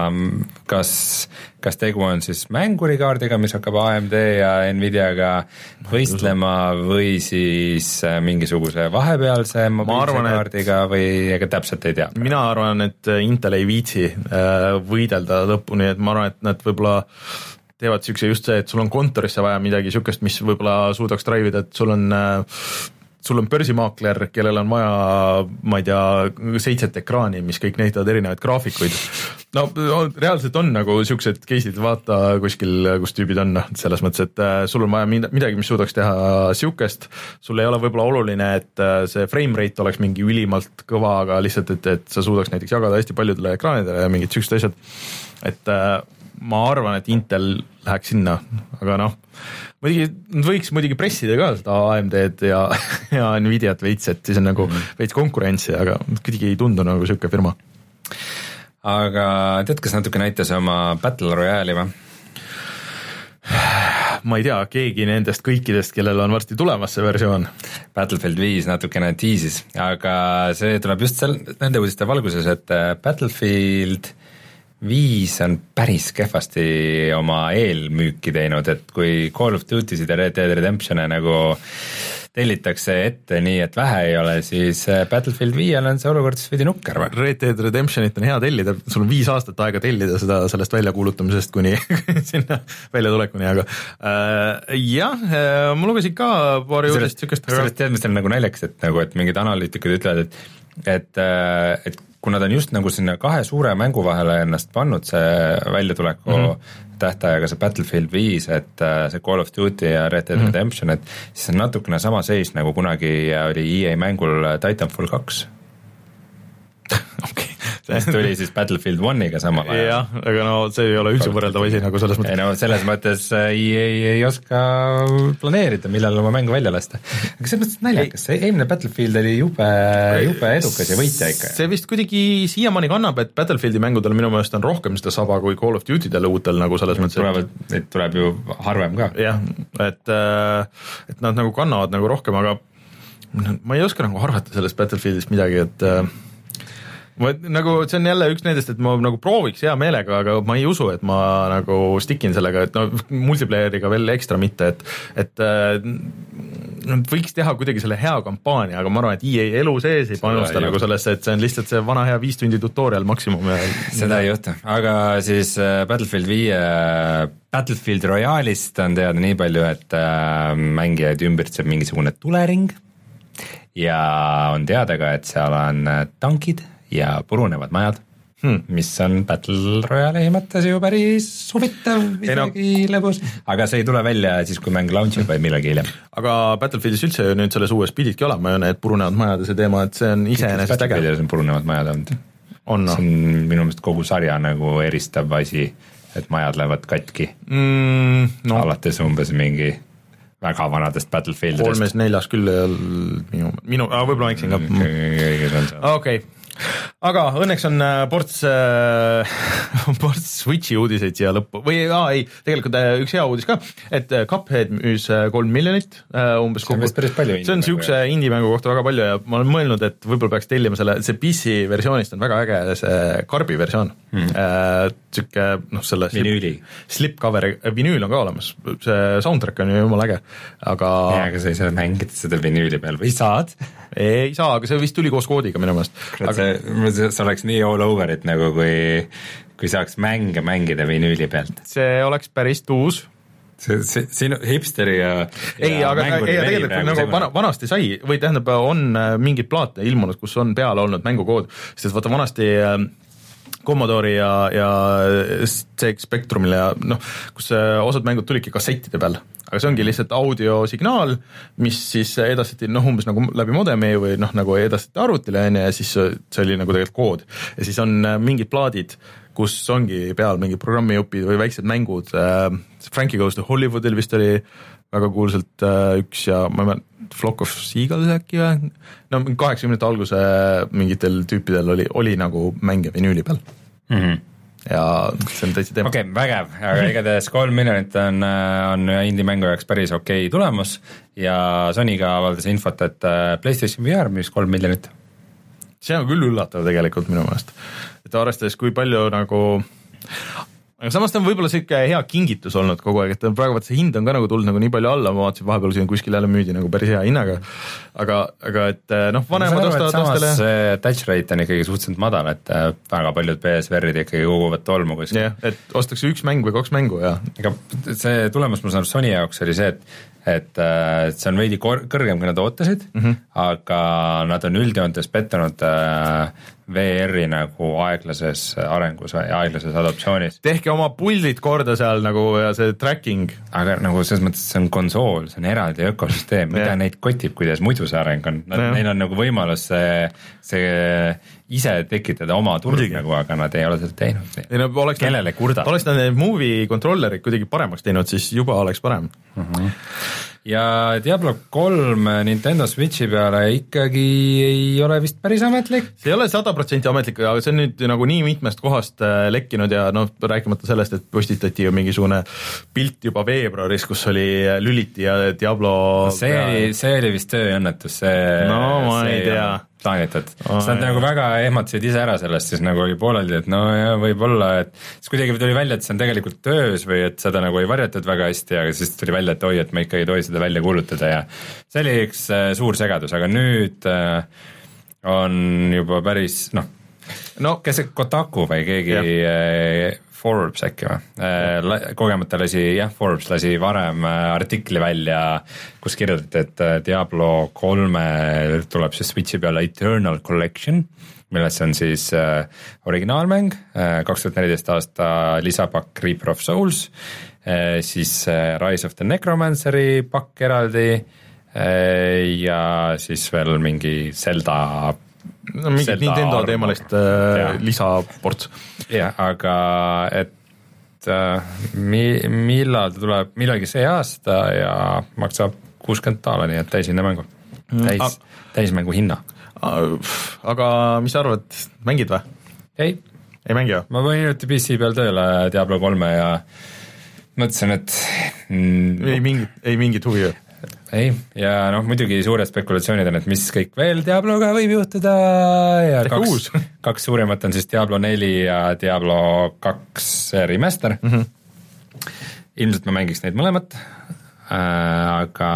kas, kas tegu on siis mängurikaardiga, mis hakkab A M D ja Nvidiaga võistlema või siis mingisuguse vahepealse mobiilse kaardiga või ega täpselt ei tea? Mina arvan, et Intel ei viitsi võidelda lõpuni, et ma arvan, et nad võib-olla teevad siukse just see, et sul on kontorisse vaja midagi siukest, mis võib-olla suudaks drive'ida, et sul on, sul on börsimaakler, kellel on vaja, ma ei tea, seitset ekraani, mis kõik näitavad erinevaid graafikuid. No reaalselt on nagu siuksed case'id, vaata kuskil, kus tüübid on, selles mõttes, et sul on vaja midagi, mis suudaks teha siukest, sul ei ole võib-olla oluline, et see frame rate oleks mingi ülimalt kõva, aga lihtsalt, et, et sa suudaks näiteks jagada hästi paljudele ekraanidele ja mingid siuksed asjad, et ma arvan, et Intel läheks sinna, aga noh, muidugi, nad võiks muidugi pressida ka seda A M D-d ja, ja Nvidiat veits, et siis on nagu mm. veits konkurentsi, aga kuidagi ei tundu nagu siuke firma. Aga tead, kas natuke näitas oma Battle Royale'i või? Ma ei tea, keegi nendest kõikidest, kellel on varsti tulemas see versioon. Battlefield viis natukene tiisis, aga see tuleb just seal nende uudiste valguses, et Battlefield viis on päris kehvasti oma eelmüüki teinud, et kui Call of Duty'sid ja Red Dead Redemption'e nagu tellitakse ette nii, et vähe ei ole, siis Battlefield viiel on see olukord siis veidi nukker või? Red Dead Redemptionit on hea tellida, sul on viis aastat aega tellida seda sellest väljakuulutamisest kuni sinna väljatulekuni, aga äh, jah, ma lugesin ka paari uudist siukest. Sellest teadmist on nagu naljakas, et nagu, et mingid analüütikud ütlevad, et, et, et kui nad on just nagu sinna kahe suure mängu vahele ennast pannud see väljatuleku mm-hmm. tähtajaga see Battlefield viis, et see Call of Duty ja Red Dead mm-hmm. Redemption, et siis on natukene sama seis, nagu kunagi oli E A mängul Titanfall kaks. okei, mis tuli siis Battlefield one'iga samal ajal. jah, aga no see ei ole üldse võrreldav asi nagu selles mõttes. ei no selles mõttes ei, ei, ei oska planeerida, millal oma mängu välja lasta. aga selles mõttes naljakas, see eelmine Battlefield oli jube, jube edukas ja võitja ikka. see vist kuidagi siiamaani kannab, et Battlefieldi mängudel minu meelest on rohkem seda saba kui Call of Duty'del uutel nagu selles mõttes. Tulevad, neid tuleb ju harvem ka. jah, et, et nad nagu kannavad nagu rohkem, aga ma ei oska nagu arvata sellest Battlefieldist midagi, et ma, nagu see on jälle üks nendest, et ma nagu prooviks hea meelega, aga ma ei usu, et ma nagu stikin sellega, et no multiplayeriga veel ekstra mitte, et et nad võiks teha kuidagi selle hea kampaania, aga ma arvan, et E A elu sees ei panusta Seda nagu sellesse, et see on lihtsalt see vana hea viis tundi tutorial maksimum. Ja seda ei juhtu, aga siis Battlefield viie Battlefield Royale'ist on teada nii palju, et mängijaid ümbritseb mingisugune tulering ja on teada ka, et seal on tankid ja purunevad majad, hmm. mis on Battle Royale'i mõttes ju päris huvitav, isegi no. lõbus, aga see ei tule välja siis, kui mäng launch ib või millegi hiljem. Aga Battlefieldis üldse nüüd selles uues pididki olema ju need purunevad majad ja see teema, et see on iseenesest äge. Battlefieldis on purunevad majad olnud. On, no. See on minu meelest kogu sarja nagu eristav asi, et majad lähevad katki mm, no. alates umbes mingi väga vanadest Battlefieldidest. kolmes neljas küll minu, minu aga võib-olla ma eksin ka. Okei, aga õnneks on ports, ports Switchi uudiseid siia lõppu, või aa, ei, tegelikult üks hea uudis ka, et Cuphead müüs kolm miljonit umbes kokku. See on siukse indie-mängu kohta väga palju ja ma olen mõelnud, et võib-olla peaks tellima selle, see P C versioonist on väga äge see karbi versioon hmm. äh, siuke, noh selle vinüüli. Slipcover, vinüül on ka olemas, see soundtrack on ju jumala äge, aga ja, aga sa ei saa mängida seda vinüüli peal või saad? Ei saa, aga see vist tuli koos koodiga minu meelest. Aga see, see oleks nii all over it nagu kui, kui saaks mänge mängida vinüüli pealt. See oleks päris tuus. See, see, sinu hipsteri ja ei, aga ei, tegelikult nagu vana, vanasti sai, või tähendab, on mingid plaate ilmunud, kus on peal olnud mängukood, sest vaata vanasti Commodore'i ja, ja C X Spectrumil ja noh, kus osad mängud tulidki kassettide peal, aga see ongi lihtsalt audiosignaal, mis siis edastati noh, umbes nagu läbi modemi või noh, nagu edastati arvutile ja siis see oli nagu tegelikult kood ja siis on mingid plaadid, kus ongi peal mingid programmijupid või väiksed mängud, Frankie Goes to Hollywoodil vist oli väga kuulsalt üks ja ma ei mäleta, Flock of Seagulls äkki või? No kaheksakümnendate alguse mingitel tüüpidel oli, oli nagu mänge vinüüli peal. Mm-hmm. Ja see on täitsa teema. Okei, okay, vägev, aga igatahes kolm miljonit on, on indie mängu jaoks päris okei okay tulemus ja Sonyga avaldas infot, et PlayStation V R müüs kolm miljonit. See on küll üllatav tegelikult minu meelest, et arvestades kui palju nagu aga samas ta on võib-olla siuke hea kingitus olnud kogu aeg, et praegu vaat see hind on ka nagu tulnud nagu nii palju alla, ma vaatasin vahepeal siin kuskil jälle müüdi nagu päris hea hinnaga, aga, aga et noh, vanemad ostavad lastele. See touch rate on ikkagi suhteliselt madal, et väga paljud P S V R-id ikkagi koguvad tolmu kuskil. jah, et ostakse üks mäng või kaks mängu ja aga see tulemus, ma saan Sony jaoks oli see, et et see on veidi kor- kõrgem, kui nad ootasid, mm-hmm. aga nad on üldjoontes pettunud V R-i nagu aeglases arengus ja aeglases adoptsioonis. Tehke oma puldid korda seal nagu ja see tracking. Aga nagu selles mõttes see on konsool, see on eraldi ökosüsteem, mida neid kotib, kuidas muidu see areng on. Nad, neil on nagu võimalus see, see ise tekitada oma turg nagu, aga nad ei ole seda teinud. Ei, no, oleks kellele kurdad? Oleks nad need movie controllerid kuidagi paremaks teinud, siis juba oleks parem. Uh-huh. Ja Diablo kolm Nintendo Switchi peale ikkagi ei ole vist päris ametlik. See ei ole sada protsenti ametlik, aga see on nüüd nagu nii mitmest kohast lekkinud ja noh, rääkimata sellest, et postitati ju mingisugune pilt juba veebruaris, kus oli Lüliti ja Diablo see oli, see oli vist tööõnnetus, see no ma see ei tea plaanitud. Oh, sa oled nagu väga ehmatasid ise ära sellest, siis nagu oli pooleldi, et no jah, võib-olla, et siis kuidagi tuli välja, et see on tegelikult töös või et seda nagu ei varjatud väga hästi, aga siis tuli välja, et oi, et ma ikka ei tohi seda välja kuulutada ja see oli üks suur segadus, aga nüüd on juba päris, noh, no kes see Kotaku või keegi ja. Forbes äkki või, kogemata lasi, jah, Forbes lasi varem artikli välja, kus kirjutati, et Diablo kolme tuleb siis Switchi peale Eternal Collection, milles on siis originaalmäng, kaks tuhat neliteist aasta lisapakk Reaper of Souls, siis Rise of the Necromanceri pakk eraldi ja siis veel mingi Zelda no mingit Nintendo teemalist äh, lisaports. jah, aga et äh, mi-, millal ta tuleb, millalgi see aasta ja maksab kuuskümmend daala, nii et täishinna mängu. Täis, A- täismängu hinna. Aga mis sa arvad, mängid või? Ei. Ei mängi või? Ma võin nüüd P C peal tööle Diablo kolme ja mõtlesin, et mm, ei mingit, ei mingit huvi või? Ei, ja noh, muidugi suured spekulatsioonid on, et mis kõik veel Diabloga võib juhtuda ja Ehk kaks, kaks suurimat on siis Diablo neli ja Diablo kaks remaster. Mm-hmm. Ilmselt ma mängiks neid mõlemat, äh, aga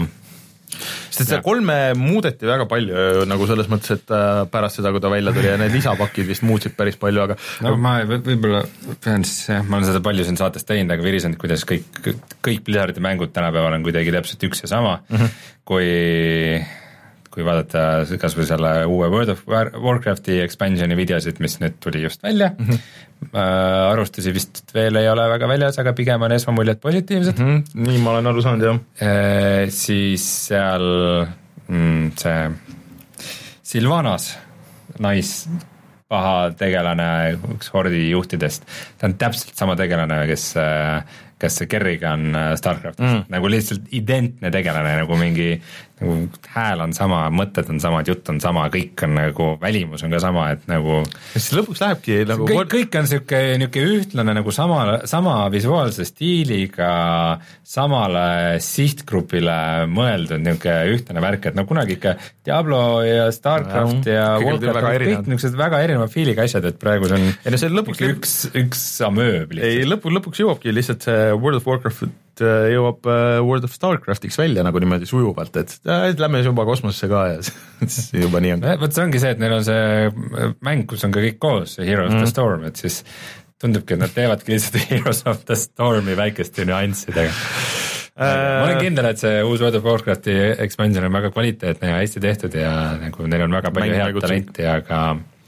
sest see kolme muudeti väga palju nagu selles mõttes, et pärast seda, kui ta välja tuli ja need lisapakid vist muutsid päris palju, aga no ma võib-olla pean siis, jah, ma olen seda palju siin saates teinud, aga virisenud, kuidas kõik, kõik Blizzardi mängud tänapäeval on kuidagi täpselt üks ja sama, mm-hmm. kui kui vaadata kas või selle uue World of Warcrafti expansioni videosid, mis nüüd tuli just välja, mm-hmm. äh, arustusi vist veel ei ole väga väljas, aga pigem on esmamuljed positiivsed. Mm-hmm. Nii ma olen aru saanud, jah. E, siis seal mm, see Sylvanas, nais paha tegelane, üks hordi juhtidest, ta on täpselt sama tegelane, kes kes see Kerriga on Starcraftis, mm. nagu lihtsalt identne tegelane, nagu mingi nagu hääl on sama, mõtted on samad, jutt on sama, kõik on nagu, välimus on ka sama, et nagu siis lõpuks lähebki nagu kõik, kõik on siuke, niuke ühtlane nagu sama, sama visuaalse stiiliga, samale sihtgrupile mõeldud niuke ühtlane värk, et no kunagi ikka Diablo ja Starcraft ja, ja Warcraft, kõik niisugused väga erineva fiiliga asjad, et praegu see on ei, no see lõpuks üks, üks amööb lihtsalt. ei, lõpu, lõpuks jõuabki lihtsalt see World of Warcraft jõuab World of Starcraftiks välja nagu niimoodi sujuvalt, et äh, lähme juba kosmosesse ka ja juba nii on. Võt see ongi see, et neil on see mäng, kus on ka kõik koos, Heroes mm. of the Storm, et siis tundubki, et nad teevadki lihtsalt Heroes of the Stormi väikeste nüanssidega. Äh, ma olen kindel, et see uus World of Warcrafti expansion on väga kvaliteetne ja hästi tehtud ja nagu neil on väga palju head talenti, aga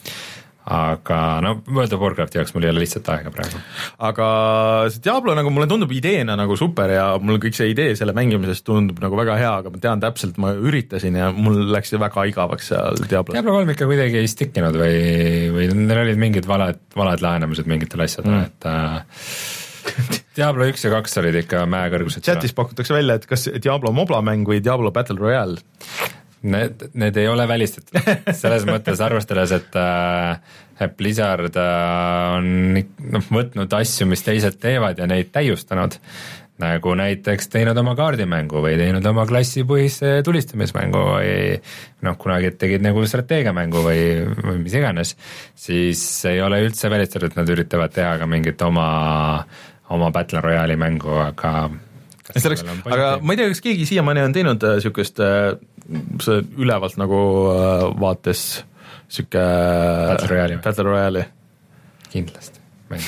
aga no World of Warcrafti jaoks mul ei ole lihtsalt aega praegu. Aga see Diablo nagu mulle tundub ideena nagu super ja mul kõik see idee selle mängimisest tundub nagu väga hea, aga ma tean täpselt, ma üritasin ja mul läks see väga igavaks seal Diablo. Diablo kolm ikka kuidagi ei stickinud või, või neil olid mingid valed, valed lähenemised mingitel asjadele mm., et äh, Diablo üks ja kaks olid ikka mäekõrgused. Chatis pakutakse välja, et kas Diablo Mobla mäng või Diablo Battle Royale. Need, need ei ole välistatud, selles mõttes arvestades, et äh, Blizzard äh, on no, võtnud asju, mis teised teevad ja neid täiustanud, nagu näiteks teinud oma kaardimängu või teinud oma klassipõhise tulistamismängu või noh, kunagi tegid nagu strateegiamängu või, või mis iganes, siis ei ole üldse välistatud, et nad üritavad teha ka mingit oma, oma Battle Royale'i mängu, aga Selleks, aga ma ei tea, kas keegi siiamaani on teinud niisugust see ülevalt nagu vaates niisugune Battle Royale'i. Battle Royale'i. Kindlasti.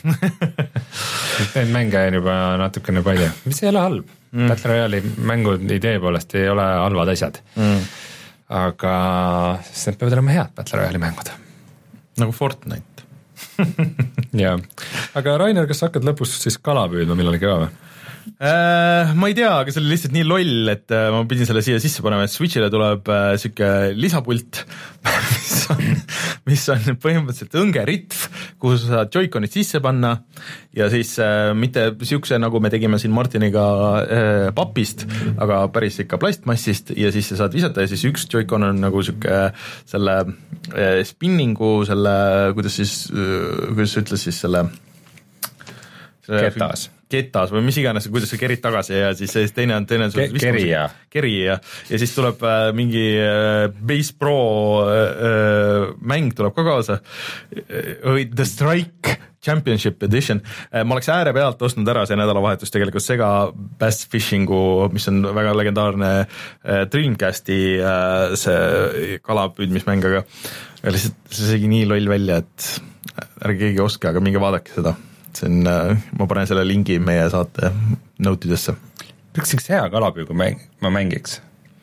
Neid mänge on juba natukene palju, mis ei ole halb. Mm. Battle Royale'i mängud idee poolest ei ole halvad asjad. Mm. Aga siis need peavad olema head Battle Royale'i mängud. Nagu Fortnite. Jaa. Aga Rainer, kas sa hakkad lõpus siis kala püüdma millalgi ka või? Äh, ma ei tea, aga see oli lihtsalt nii loll, et äh, ma pidin selle siia sisse panema, et Switchile tuleb äh, siuke lisapult, mis on, mis on põhimõtteliselt õngeritv, kuhu sa saad Joy-Conid sisse panna ja siis äh, mitte siukse, nagu me tegime siin Martiniga äh, papist, aga päris ikka plastmassist ja siis sa saad visata ja siis üks Joy-Con on nagu siuke selle äh, spinningu, selle, kuidas siis, äh, kuidas sa ütles siis selle ketas ketas või mis iganes, kuidas sa kerid tagasi ja siis teine on teine Ke, kerija keri ja, ja siis tuleb äh, mingi äh, Base Pro äh, mäng tuleb ka kaasa äh, The Strike Championship Edition. äh, ma oleks ääre pealt ostnud ära see nädalavahetus tegelikult Sega Bass Fishingu, mis on väga legendaarne äh, Dreamcasti äh, see kalapüüdmismäng, aga lihtsalt see segi nii loll välja, et ärge keegi oska, aga minge vaadake seda. See on, ma panen selle lingi meie saate notidesse. Üks üks hea kalapüü, kui mäng, ma mängiks.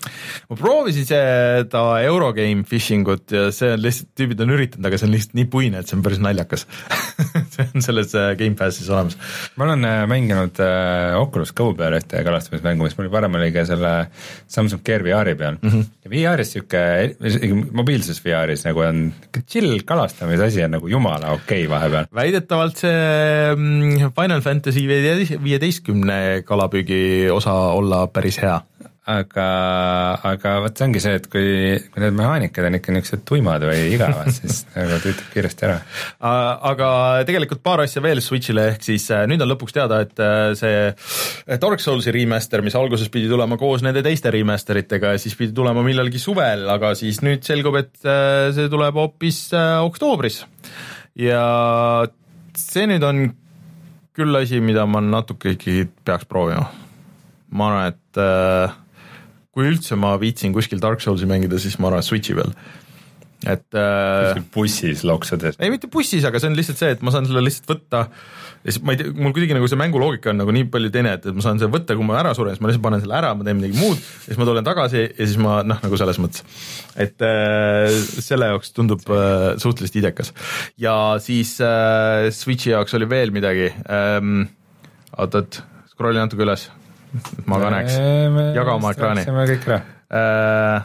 ma proovisin seda Eurogame phishing ut ja see on lihtsalt, tüübid on üritanud, aga see on lihtsalt nii puine, et see on päris naljakas see on selles Game Passis olemas. ma olen mänginud äh, Oculus Go peal ühte kalastamismängu, mis mul parem oli ka selle Samsung Gear V R-i peal mm. -hmm. ja V R-is siuke, mobiilses V R-is nagu on chill kalastamise asi on nagu jumala okei okay vahepeal. väidetavalt see Final Fantasy viieteistkümne kalapüügi osa olla päris hea. aga, aga võt see ongi see, et kui, kui need mehaanikad on ikka niisugused tuimad või igavad, siis nagu tüütab kiiresti ära. Aga tegelikult paar asja veel Switchile, ehk siis nüüd on lõpuks teada, et see Dark Soulsi remaster, mis alguses pidi tulema koos nende teiste remasteritega ja siis pidi tulema millalgi suvel, aga siis nüüd selgub, et see tuleb hoopis oktoobris. Ja see nüüd on küll asi, mida ma natuke ikkagi peaks proovima. Ma arvan, et kui üldse ma viitsin kuskil Dark Soulsi mängida, siis ma arvan Switchi peal. Et, kuskil bussis loksades. Ei, mitte bussis, aga see on lihtsalt see, et ma saan selle lihtsalt võtta, ma ei tea, mul kuidagi nagu see mänguloogika on nagu nii palju teine, et ma saan selle võtta, kui ma ära suren, siis ma lihtsalt panen selle ära, ma teen midagi muud, siis ma tulen tagasi ja siis ma, noh, nagu selles mõttes. Et äh, selle jaoks tundub äh, suhteliselt idekas. Ja siis äh, Switchi jaoks oli veel midagi. Ähm, oot-oot, scrolli natuke üles. Ma ka näeks. Jaga oma ekraani. Äh,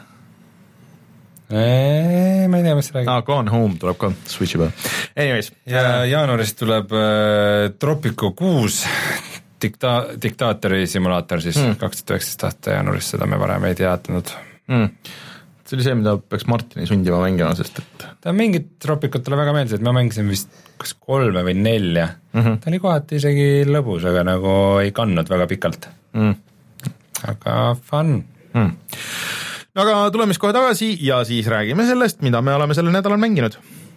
Eee, ma ei tea, mis see räägib. Ah, Gone Home tuleb ka Switchi peal. Anyways. Ja jaanuarist tuleb äh, Tropico kuus dikta- diktaatori simulaator siis mm. kaks tuhat üheksateist aasta jaanuarist, seda me varem ei teatanud. Mm. See oli see, mida peaks Martini sundima mängima, sest et ta mingid Tropicot talle väga meeldis, et ma mängisin vist kas kolme või nelja. Mm-hmm. Ta oli kohati isegi lõbus, aga nagu ei kandnud väga pikalt. Mm. Aga fun. Mm. No aga tuleme siis kohe tagasi ja siis räägime sellest, mida me oleme sellel nädalal mänginud.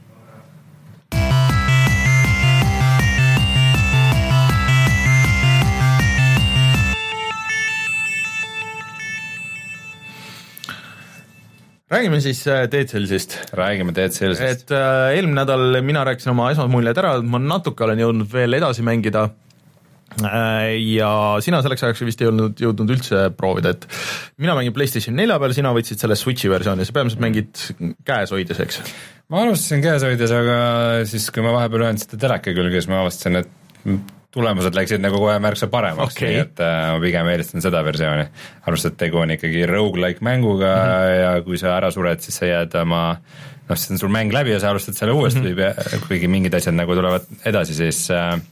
Räägime siis Dead Cellsist. Räägime Dead Cellsist. Et äh, eelmine nädal mina rääkisin oma esmamuljed ära, ma natuke olen jõudnud veel edasi mängida ja sina selleks ajaks vist ei olnud jõudnud üldse proovida, et mina mängin PlayStation nelja peal, sina võtsid selle Switchi versiooni, sa peamiselt mängid käes hoides, eks? Ma alustasin käes hoides, aga siis kui ma vahepeal ühen seda teleke külge, siis ma avastasin, et tulemused läksid nagu kohe märksa paremaks, okay. Nii et ma pigem eelistan seda versiooni. Arvestad, tegu on ikkagi roguelike mänguga mm-hmm. ja kui sa ära sured, siis sa jääd oma, noh, siis on sul mäng läbi ja sa alustad selle uuesti mm-hmm. kuigi mingid asjad nagu tulevad edasi, siis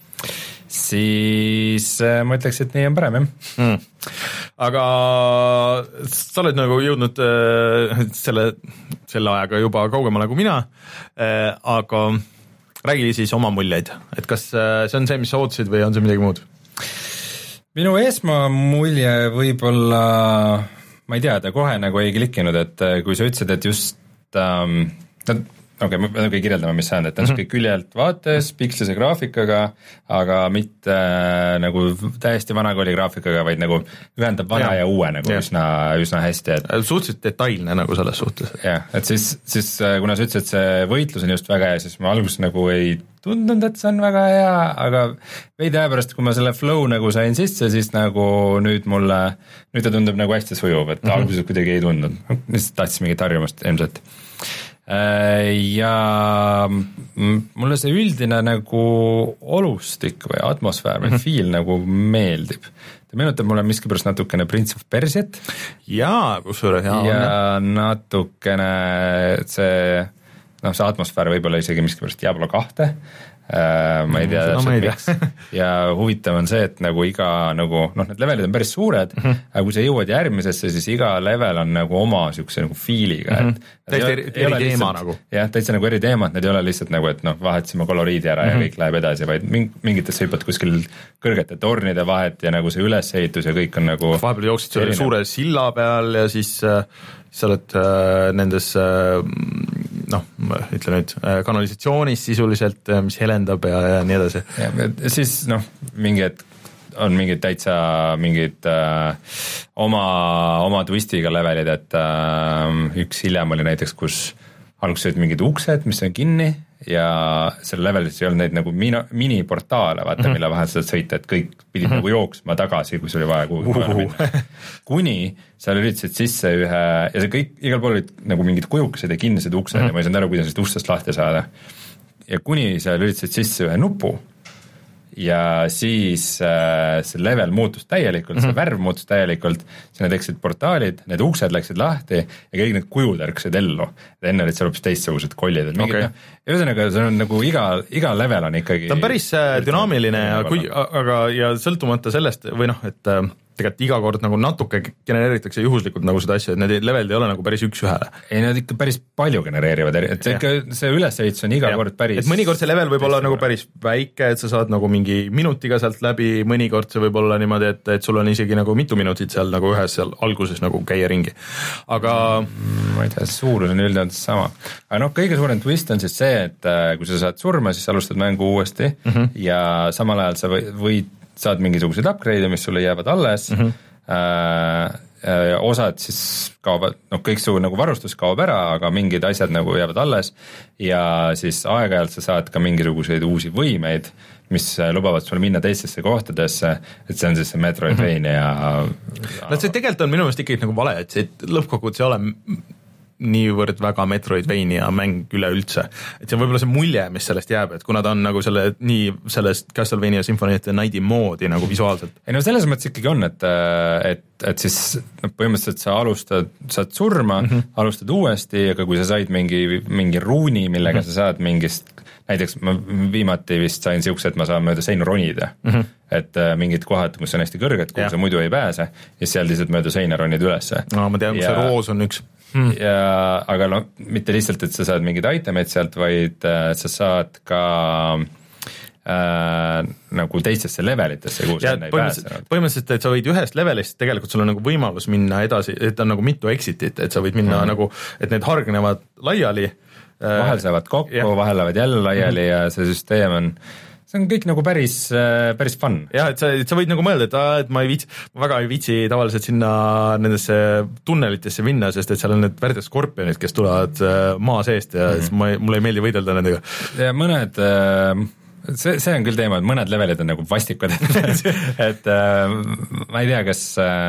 siis ma ütleks, et nii on parem, jah. Mm. Aga sa oled nagu jõudnud äh, selle, selle ajaga juba kaugemale kui mina, äh, aga räägi siis oma muljeid, et kas äh, see on see, mis sa ootasid või on see midagi muud? Minu esmamulje võib-olla, ma ei tea, ta kohe nagu ei klikkinud, et kui sa ütlesid, et just ähm, okei okay,, ma pean okay, kirjeldama, mis see on, et ta on mm-hmm. küljelt vaates, pikslise graafikaga, aga mitte äh, nagu täiesti vana kooli graafikaga, vaid nagu ühendab vana ja, ja uue nagu ja. üsna, üsna hästi. Et suhteliselt detailne nagu selles suhtes. Jah, et siis, siis kuna sa ütlesid, et see võitlus on just väga hea, siis ma alguses nagu ei tundnud, et see on väga hea, aga veidi aja pärast, kui ma selle flow nagu sain sisse, siis nagu nüüd mulle, nüüd ta tundub nagu hästi sujuv, et mm-hmm. alguses kuidagi ei tundnud. Lihtsalt tahtsin mingit harjumust ilmselt. Ja mulle see üldine nagu olustik või atmosfäär või mm-hmm. feel nagu meeldib. Ta meenutab mulle miskipärast natukene Prince of Persiat. Jaa, kusjuures jaa. Ja on. natukene see, noh, see atmosfäär võib-olla isegi miskipärast Diablo kahte. Ma ei tea täpselt miks. Ja huvitav on see, et nagu iga nagu, noh, need levelid on päris suured, mm-hmm. aga kui sa jõuad järgmisesse, siis iga level on nagu oma siukse nagu feeliga. Mm-hmm. täitsa eri, eri teema lihtsalt, nagu. Jah, täitsa nagu eri teemad, need ei ole lihtsalt nagu, et noh, vahetasime koloriidi ära mm-hmm. ja kõik läheb edasi, vaid mingitesse hüppad kuskil kõrgete tornide vahet ja nagu see ülesehitus ja kõik on nagu vahepeal jooksid selle suure silla peal ja siis äh, sa oled äh, nendes äh, noh, ütle nüüd, kanalisatsioonis sisuliselt, mis helendab ja, ja nii edasi. Ja siis noh, mingid on mingid täitsa mingid äh, oma, oma twistiga levelid, et äh, üks hiljem oli näiteks, kus alguses olid mingid uksed, mis on kinni ja seal levelis ei olnud neid nagu mini, miniportaale, vaata mm-hmm. mille vahel sa saad sõita, et kõik pidid mm-hmm. nagu jooksma tagasi, kui sul oli vaja kuhugi uh-huh. minna. Kuni sa lülitasid sisse ühe, ja see kõik, igal pool olid nagu mingid kujukesed ja kinnised uksed mm-hmm. ja ma ei saanud aru, kuidas ustest lahti saada. Ja kuni sa lülitasid sisse ühe nupu, ja siis äh, see level muutus täielikult, mm-hmm. see värv muutus täielikult, sinna tekkisid portaalid, need uksed läksid lahti ja kõik need kujud ärksid ellu. Enne olid seal hoopis teistsugused kollid. Okay. Ühesõnaga, see on nagu iga, iga level on ikkagi... Ta on päris dünaamiline, ja kui, aga ja sõltumata sellest või noh, et tegelikult iga kord nagu natuke genereeritakse juhuslikult nagu seda asja, et need levelid ei ole nagu päris üks-ühele. Ei, nad ikka päris palju genereerivad, et see, ikka, see ülesehitus on iga ja. Kord päris... Et mõnikord see level võib olla nagu päris väike, et sa saad nagu mingi minutiga sealt läbi, mõnikord see võib olla niimoodi, et, et sul on isegi nagu mitu minutit seal nagu ühes seal alguses nagu käia ringi. Aga... Ma ei tea, suurus on üldine sama. Aga noh, kõige suurem twist on siis see, et kui sa saad surma, siis alustad mängu uuesti mm-hmm. ja samal ajal sa võid saad mingisuguseid upgrade'e, mis sulle jäävad alles mm, -hmm. äh, osad siis kaovad, noh kõik su nagu varustus kaob ära, aga mingid asjad nagu jäävad alles ja siis aeg-ajalt sa saad ka mingisuguseid uusi võimeid, mis lubavad sulle minna teistesse kohtadesse, et see on siis see Metroidvania mm-hmm. ja... no see tegelikult on minu meelest ikkagi nagu vale, et see lõppkokkuvõttes ei ole niivõrd väga Metroidvania mäng üleüldse. Et see on võib-olla see mulje, mis sellest jääb, et kuna ta on nagu selle nii sellest Castlevania Symphony of the Nighti moodi nagu visuaalselt. Ei no selles mõttes ikkagi on, et, et, et siis no, põhimõtteliselt sa alustad, saad surma, mm-hmm. alustad uuesti, aga kui sa said mingi, mingi ruuni, millega mm-hmm. sa saad mingist, näiteks ma viimati vist sain siukse, et ma saan mööda seinu ronida, mm-hmm. et äh, mingid kohad, kus on hästi kõrged, kuhu sa muidu ei pääse ja seal lihtsalt mööda seina ronid ülesse. No ma tean, kus ja... see roos on üks. Hmm. Ja, aga no mitte lihtsalt, et sa saad mingid itemeid sealt, vaid äh, sa saad ka äh, nagu teistesse levelitesse, kuhu sa enne ei pääsenud. Põhimõtteliselt, et sa võid ühest levelist, tegelikult sul on nagu võimalus minna edasi, et on nagu mitu exitit, et sa võid minna hmm. nagu, et need hargnevad laiali. Vahel saavad kokku, ja. Vahel lähevad jälle laiali hmm. ja see süsteem on see on kõik nagu päris, päris fun. Jah, et sa, et sa võid nagu mõelda, et, et ma ei viitsi, ma väga ei viitsi tavaliselt sinna nendesse tunnelitesse minna, sest et seal on need värdjad skorpionid, kes tulevad maa seest ja mm-hmm. ma, mulle ei meeldi võidelda nendega. Ja mõned, see, see on küll teema, et mõned levelid on nagu vastikud, et ma ei tea, kas,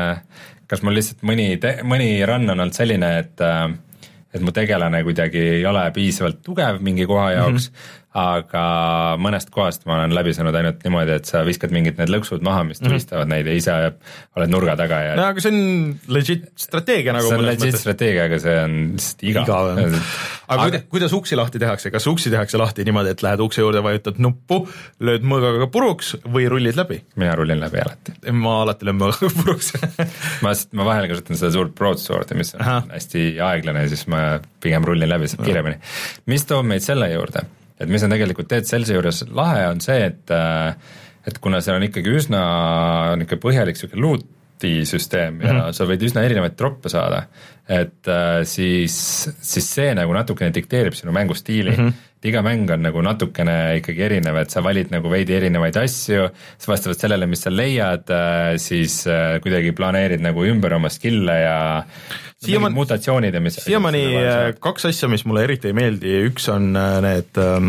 kas mul lihtsalt mõni, mõni run on olnud selline, et et mu tegelane kuidagi ei ole piisavalt tugev mingi koha jaoks, mm-hmm. aga mõnest kohast ma olen läbi saanud ainult niimoodi, et sa viskad mingid need lõksud maha, mis tulistavad mm-hmm. neid ja ise oled nurga taga. Ja... no aga see on legit strateegia nagu. See on legit mõttes. Strateegia, aga see on lihtsalt igav. igav. aga, aga kuidas, kuidas uksi lahti tehakse? Kas uksi tehakse lahti niimoodi, et lähed ukse juurde, vajutad nuppu, lööd mõõgaga puruks või rullid läbi? Mina rullin läbi alati. Ma alati löön mõõgaga puruks. ma, ma vahel kasutan seda suurt broadswordi, mis on Aha. hästi aeglane, siis ma pigem rullin läbi, saab kiiremini. Mis toob meid selle juurde? Et mis on tegelikult Dead Cellsi juures lahe on see, et, et kuna seal on ikkagi üsna niisugune põhjalik niisugune looti-süsteem ja mm-hmm. sa võid üsna erinevaid troppe saada, et siis, siis see nagu natukene dikteerib sinu mängustiili. Mm-hmm. Et iga mäng on nagu natukene ikkagi erinev, et sa valid nagu veidi erinevaid asju, sa vastavalt sellele, mis sa leiad, siis kuidagi planeerid nagu ümber oma skille ja Siiaman, mutatsioonid ja mis siiamaani kaks asja, mis mulle eriti ei meeldi, üks on need ähm,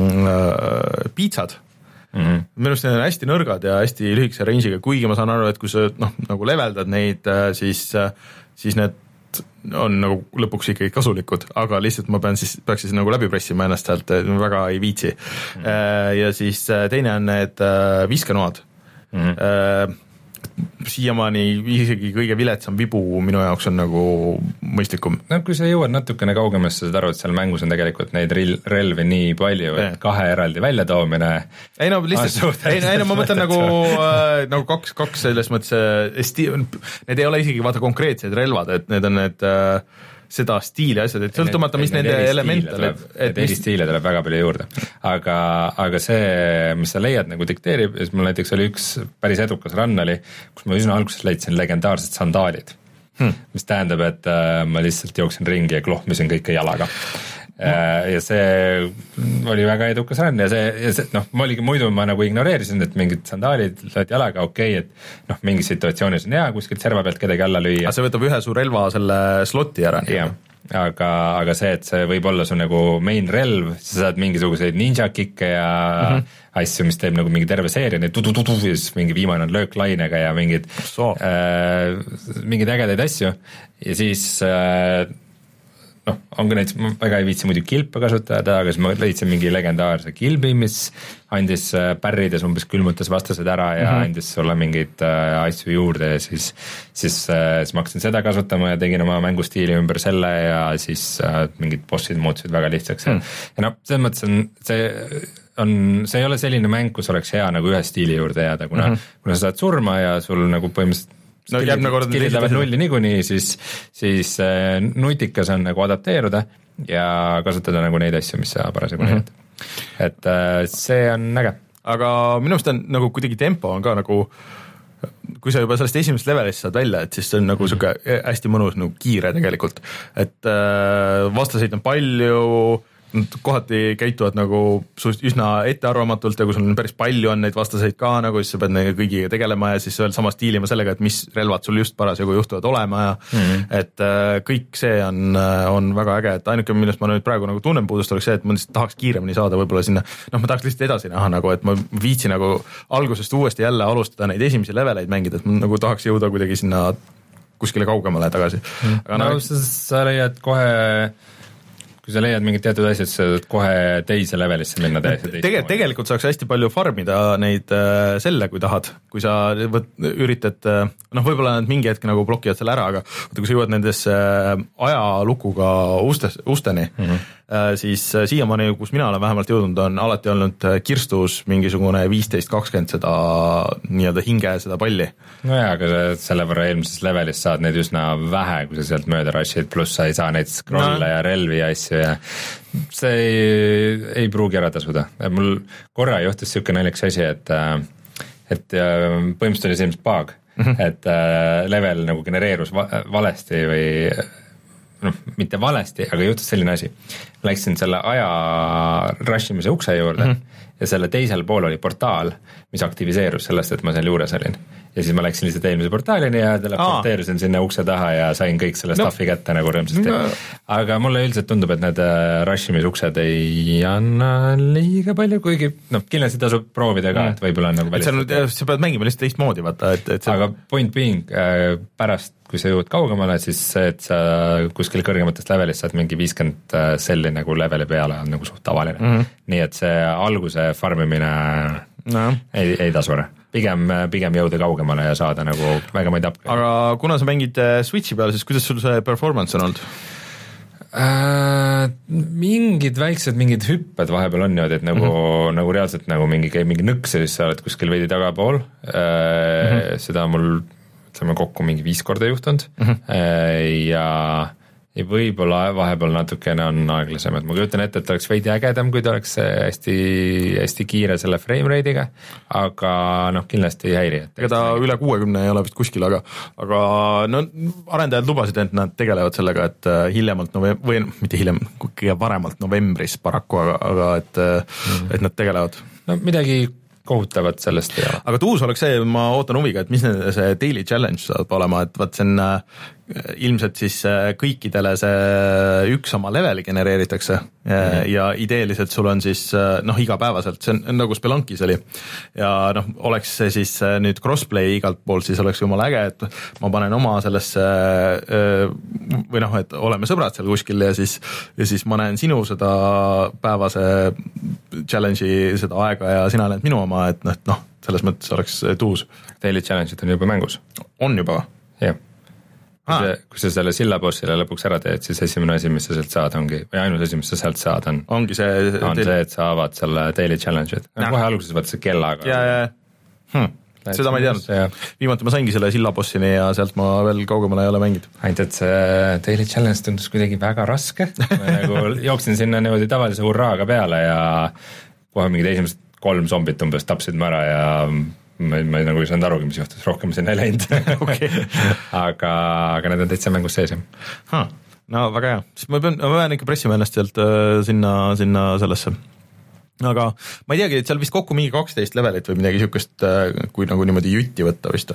äh, piitsad. Mm-hmm. Minu arust need on hästi nõrgad ja hästi lühikese range'iga, kuigi ma saan aru, et kui sa noh, nagu leveldad neid, siis, siis need on nagu lõpuks ikkagi kasulikud, aga lihtsalt ma pean siis, peaks siis nagu läbi pressima ennast sealt, väga ei viitsi. Mm-hmm. Ja siis teine on need viskenoad. Mm-hmm. Siiamaani isegi kõige viletsam vibu minu jaoks on nagu mõistlikum. No kui sa jõuad natukene kaugemast, sa saad aru, et seal mängus on tegelikult neid relvi nii palju, et kahe eraldi väljatoomine. Ei no lihtsalt, ei, ei no ma mõtlen nagu, äh, nagu kaks, kaks selles mõttes, esti- need ei ole isegi vaata konkreetsed relvad, et need on need äh, seda stiili asjad, et sõltumata, mis nende elemente tuleb. Et eri stiile tuleb väga palju juurde. Aga, aga see, mis sa leiad, nagu dikteerib, ja mul näiteks oli üks päris edukas run oli, kus ma üsna alguses leidsin legendaarsed sandaalid. Hmm. Mis tähendab, et äh, ma lihtsalt jooksin ringi ja klohmisin kõike jalaga. ja see oli väga edukas run ja see, ja see noh, ma oligi muidu ma nagu ignoreerisin, et mingid sandaalid lööd jalaga, okei okay,, et noh, mingis situatsioonis on hea kuskilt serva pealt kedagi alla lüüa. aga see võtab ühe su relva selle sloti ära. jah, aga, aga see, et see võib olla su nagu main relv, sa saad mingisuguseid ninja kikke ja mm-hmm. asju, mis teeb nagu mingi terve seeria, neid tudu-tudu ja siis mingi viimane on lööklainega ja mingid so. äh, mingeid ägedaid asju ja siis äh, noh, on ka näiteks, ma väga ei viitsi muidu kilpe kasutada, aga siis ma leidsin mingi legendaarse kilbi, mis andis pärrides umbes külmutas vastased ära ja mm-hmm. andis sulle mingeid äh, asju juurde ja siis, siis, äh, siis ma hakkasin seda kasutama ja tegin oma mängustiili ümber selle ja siis äh, mingid bossid muutusid väga lihtsaks mm. ja noh, selles mõttes on see on, see ei ole selline mäng, kus oleks hea nagu ühe stiili juurde jääda, kuna mm-hmm. kuna sa saad surma ja sul nagu põhimõtteliselt no, skillid lähevad nulli niikuinii, siis, siis äh, nutikas on nagu adapteeruda ja kasutada nagu neid asju, mis sa parasjagu mm-hmm. näed. Et äh, see on äge. Aga minu arust on nagu kuidagi tempo on ka nagu, kui sa juba sellest esimesest levelist saad välja, et siis see on nagu mm-hmm. siuke hästi mõnus nagu kiire tegelikult, et äh, vastaseid on palju, kohati käituvad nagu üsna ettearvamatult ja kui sul on päris palju on neid vastaseid ka nagu, siis sa pead neile kõigiga tegelema ja siis veel sama stiilima sellega, et mis relvad sul just parasjagu juhtuvad olema ja mm-hmm. et äh, kõik see on, on väga äge, et ainuke, millest ma nüüd praegu nagu tunnen puudust oleks see, et ma lihtsalt tahaks kiiremini saada võib-olla sinna, noh ma tahaks lihtsalt edasi näha nagu, et ma viitsi nagu algusest uuesti jälle alustada neid esimesi leveleid mängida, et ma nagu tahaks jõuda kuidagi sinna kuskile kaugemale tagasi mm.. aga no, no sa, sa leiad kohe kui sa leiad mingid teatud asjad, sa saad kohe teise levelisse minna täiesti teise. Tege, tegelikult saaks hästi palju farmida neid äh, selle, kui tahad, kui sa võt, üritad, noh võib-olla nad mingi hetk nagu blokivad selle ära, aga võtta, kui sa jõuad nendesse äh, ajalukuga ustes, usteni mm-hmm. äh, siis äh, siiamaani, kus mina olen vähemalt jõudnud, on alati olnud kirstus mingisugune viisteist kakskümmend seda nii-öelda hinge, seda palli. No jaa, aga selle võrra eelmises levelis saad neid üsna vähe, kui sa sealt mööda rushid, pluss sa ei saa neid scroll'e no. ja relvi ja asju ja see ei, ei pruugi ära tasuda. Mul korra juhtus siuke naljakas asi, et, et põhimõtteliselt oli see ilmselt bug, mm-hmm. et level nagu genereerus va- valesti või noh, mitte valesti, aga juhtus selline asi. Läksin selle aja rushimise ukse juurde mm-hmm. ja selle teisel pool oli portaal, mis aktiviseerus sellest, et ma seal juures olin. Ja siis ma läksin lihtsalt eelmise portaalini ja teleporteerusin sinna ukse taha ja sain kõik selle no. staffi kätte nagu rõõmsasti no.. aga mulle üldiselt tundub, et need rushimisuksed ei anna liiga palju, kuigi noh, kindlasti tasub proovida ka, et võib-olla on nagu välistada. Sa pead mängima lihtsalt teistmoodi, vaata, et, et see... aga point being, pärast kui sa jõud kaugemale, siis see, et sa kuskil kõrgematest levelist saad mingi viiskümmend selli nagu leveli peale on nagu suht tavaline mm-hmm. nii et see alguse farmimine no. ei, ei tasu ära. Pigem, pigem jõuda kaugemale ja saada nagu väga maid upgrade. Aga kuna sa mängid Switchi peal, siis kuidas sul see performance on olnud? Äh, mingid väiksed, mingid hüpped vahepeal on niimoodi, et nagu, mm-hmm. nagu reaalselt nagu mingi, käib mingi nõks ja siis sa oled kuskil veidi tagapool. Äh, mm-hmm. Seda mul ütleme kokku mingi viis korda juhtunud mm-hmm. äh, ja ja võib-olla vahepeal natukene on aeglasem, et ma kujutan ette, et oleks veidi ägedam, kui ta oleks hästi, hästi kiire selle frame rate'iga, aga noh, kindlasti ei häiri. Ega ta üle kuuekümne ei ole vist kuskil, aga, aga no, arendajad lubasid, et nad tegelevad sellega, et hiljemalt novem-, või mitte hiljem, kõige paremalt novembris paraku, aga, aga et, mm. et nad tegelevad. No midagi kohutavat sellest ei ole. Aga tuus oleks see, ma ootan huviga, et mis see daily challenge saab olema, et vaat see on ilmselt siis kõikidele see üks sama leveli genereeritakse mm-hmm. ja ideeliselt sul on siis noh, igapäevaselt, see on nagu Spelunkis oli ja noh, oleks see siis nüüd crossplay igalt poolt, siis oleks jumala äge, et ma panen oma sellesse või noh, et oleme sõbrad seal kuskil ja siis, ja siis ma näen sinu seda päevase challenge'i seda aega ja sina näed minu oma, et noh, noh, selles mõttes oleks tuus. Daily challenge'id on juba mängus. On juba? Jah. Kui, see, kui sa selle silla bossile lõpuks ära teed, siis esimene asi, mis sa sealt saad ongi, või ainus asi, mis sa sealt saad on, ongi see, on teil... see, et sa avad selle daily challenge'id. Kohe alguses vaata see kellaga. Ja, ja, hm. seda ma ei teadnud. Ja... viimati ma saingi selle silla bossini ja sealt ma veel kaugemale ei ole mänginud. Ainult, et see daily challenge tundus kuidagi väga raske. Ma nagu jooksin sinna niimoodi tavalise hurraaga peale ja kohe mingid esimesed kolm zombit umbes tapsid ma ära ja ma, ma ei, nagu ei saanud arugi, mis juhtus, rohkem sinna ei läinud okay. aga, aga need on täitsa mängus sees. Huh. no väga hea, siis ma pean, ma pean ikka pressima ennast sealt äh, sinna, sinna sellesse. Aga ma ei teagi, et seal vist kokku mingi kaksteist levelit või midagi siukest, kui nagu niimoodi jutti võtta vist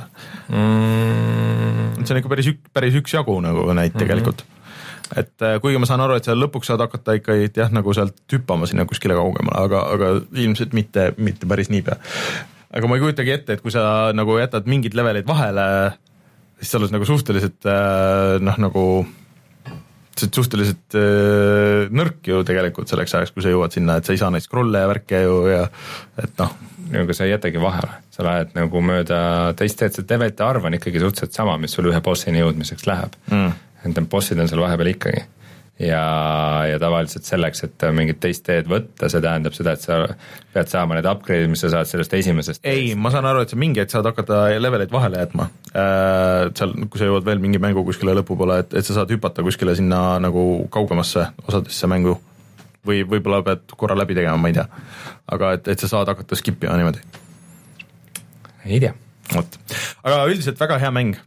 mm.. see on ikka päris, ük, päris üks jagu nagu neid mm-hmm. tegelikult. Et kuigi ma saan aru, et seal lõpuks saad hakata ikka jah, nagu sealt hüppama sinna kuskile kaugemale, aga, aga ilmselt mitte, mitte päris niipea. Aga ma ei kujutagi ette, et kui sa nagu jätad mingid leveleid vahele, siis sa oled nagu suhteliselt noh, nagu suhteliselt nõrk ju tegelikult selleks ajaks, kui sa jõuad sinna, et sa ei saa neid scrolle ja värke ju ja et noh. Aga sa ei jätagi vahele, sa lähed nagu mööda teist teed, see levelite arv on ikkagi suhteliselt sama, mis sul ühe bossini jõudmiseks läheb. Mm. Need bossid on seal vahepeal ikkagi ja, ja tavaliselt selleks, et mingit teist teed võtta, see tähendab seda, et sa pead saama need upgrade'id, mis sa saad sellest esimesest ei, teest. Ma saan aru, et sa mingi, et saad hakata leveleid vahele jätma äh, seal, kui sa jõuad veel mingi mängu kuskile lõpu poole, et, et sa saad hüpata kuskile sinna nagu kaugemasse osadesse mängu või võib-olla pead korra läbi tegema, ma ei tea, aga et, et sa saad hakata skipima niimoodi ei tea Ot. Aga üldiselt väga hea mäng.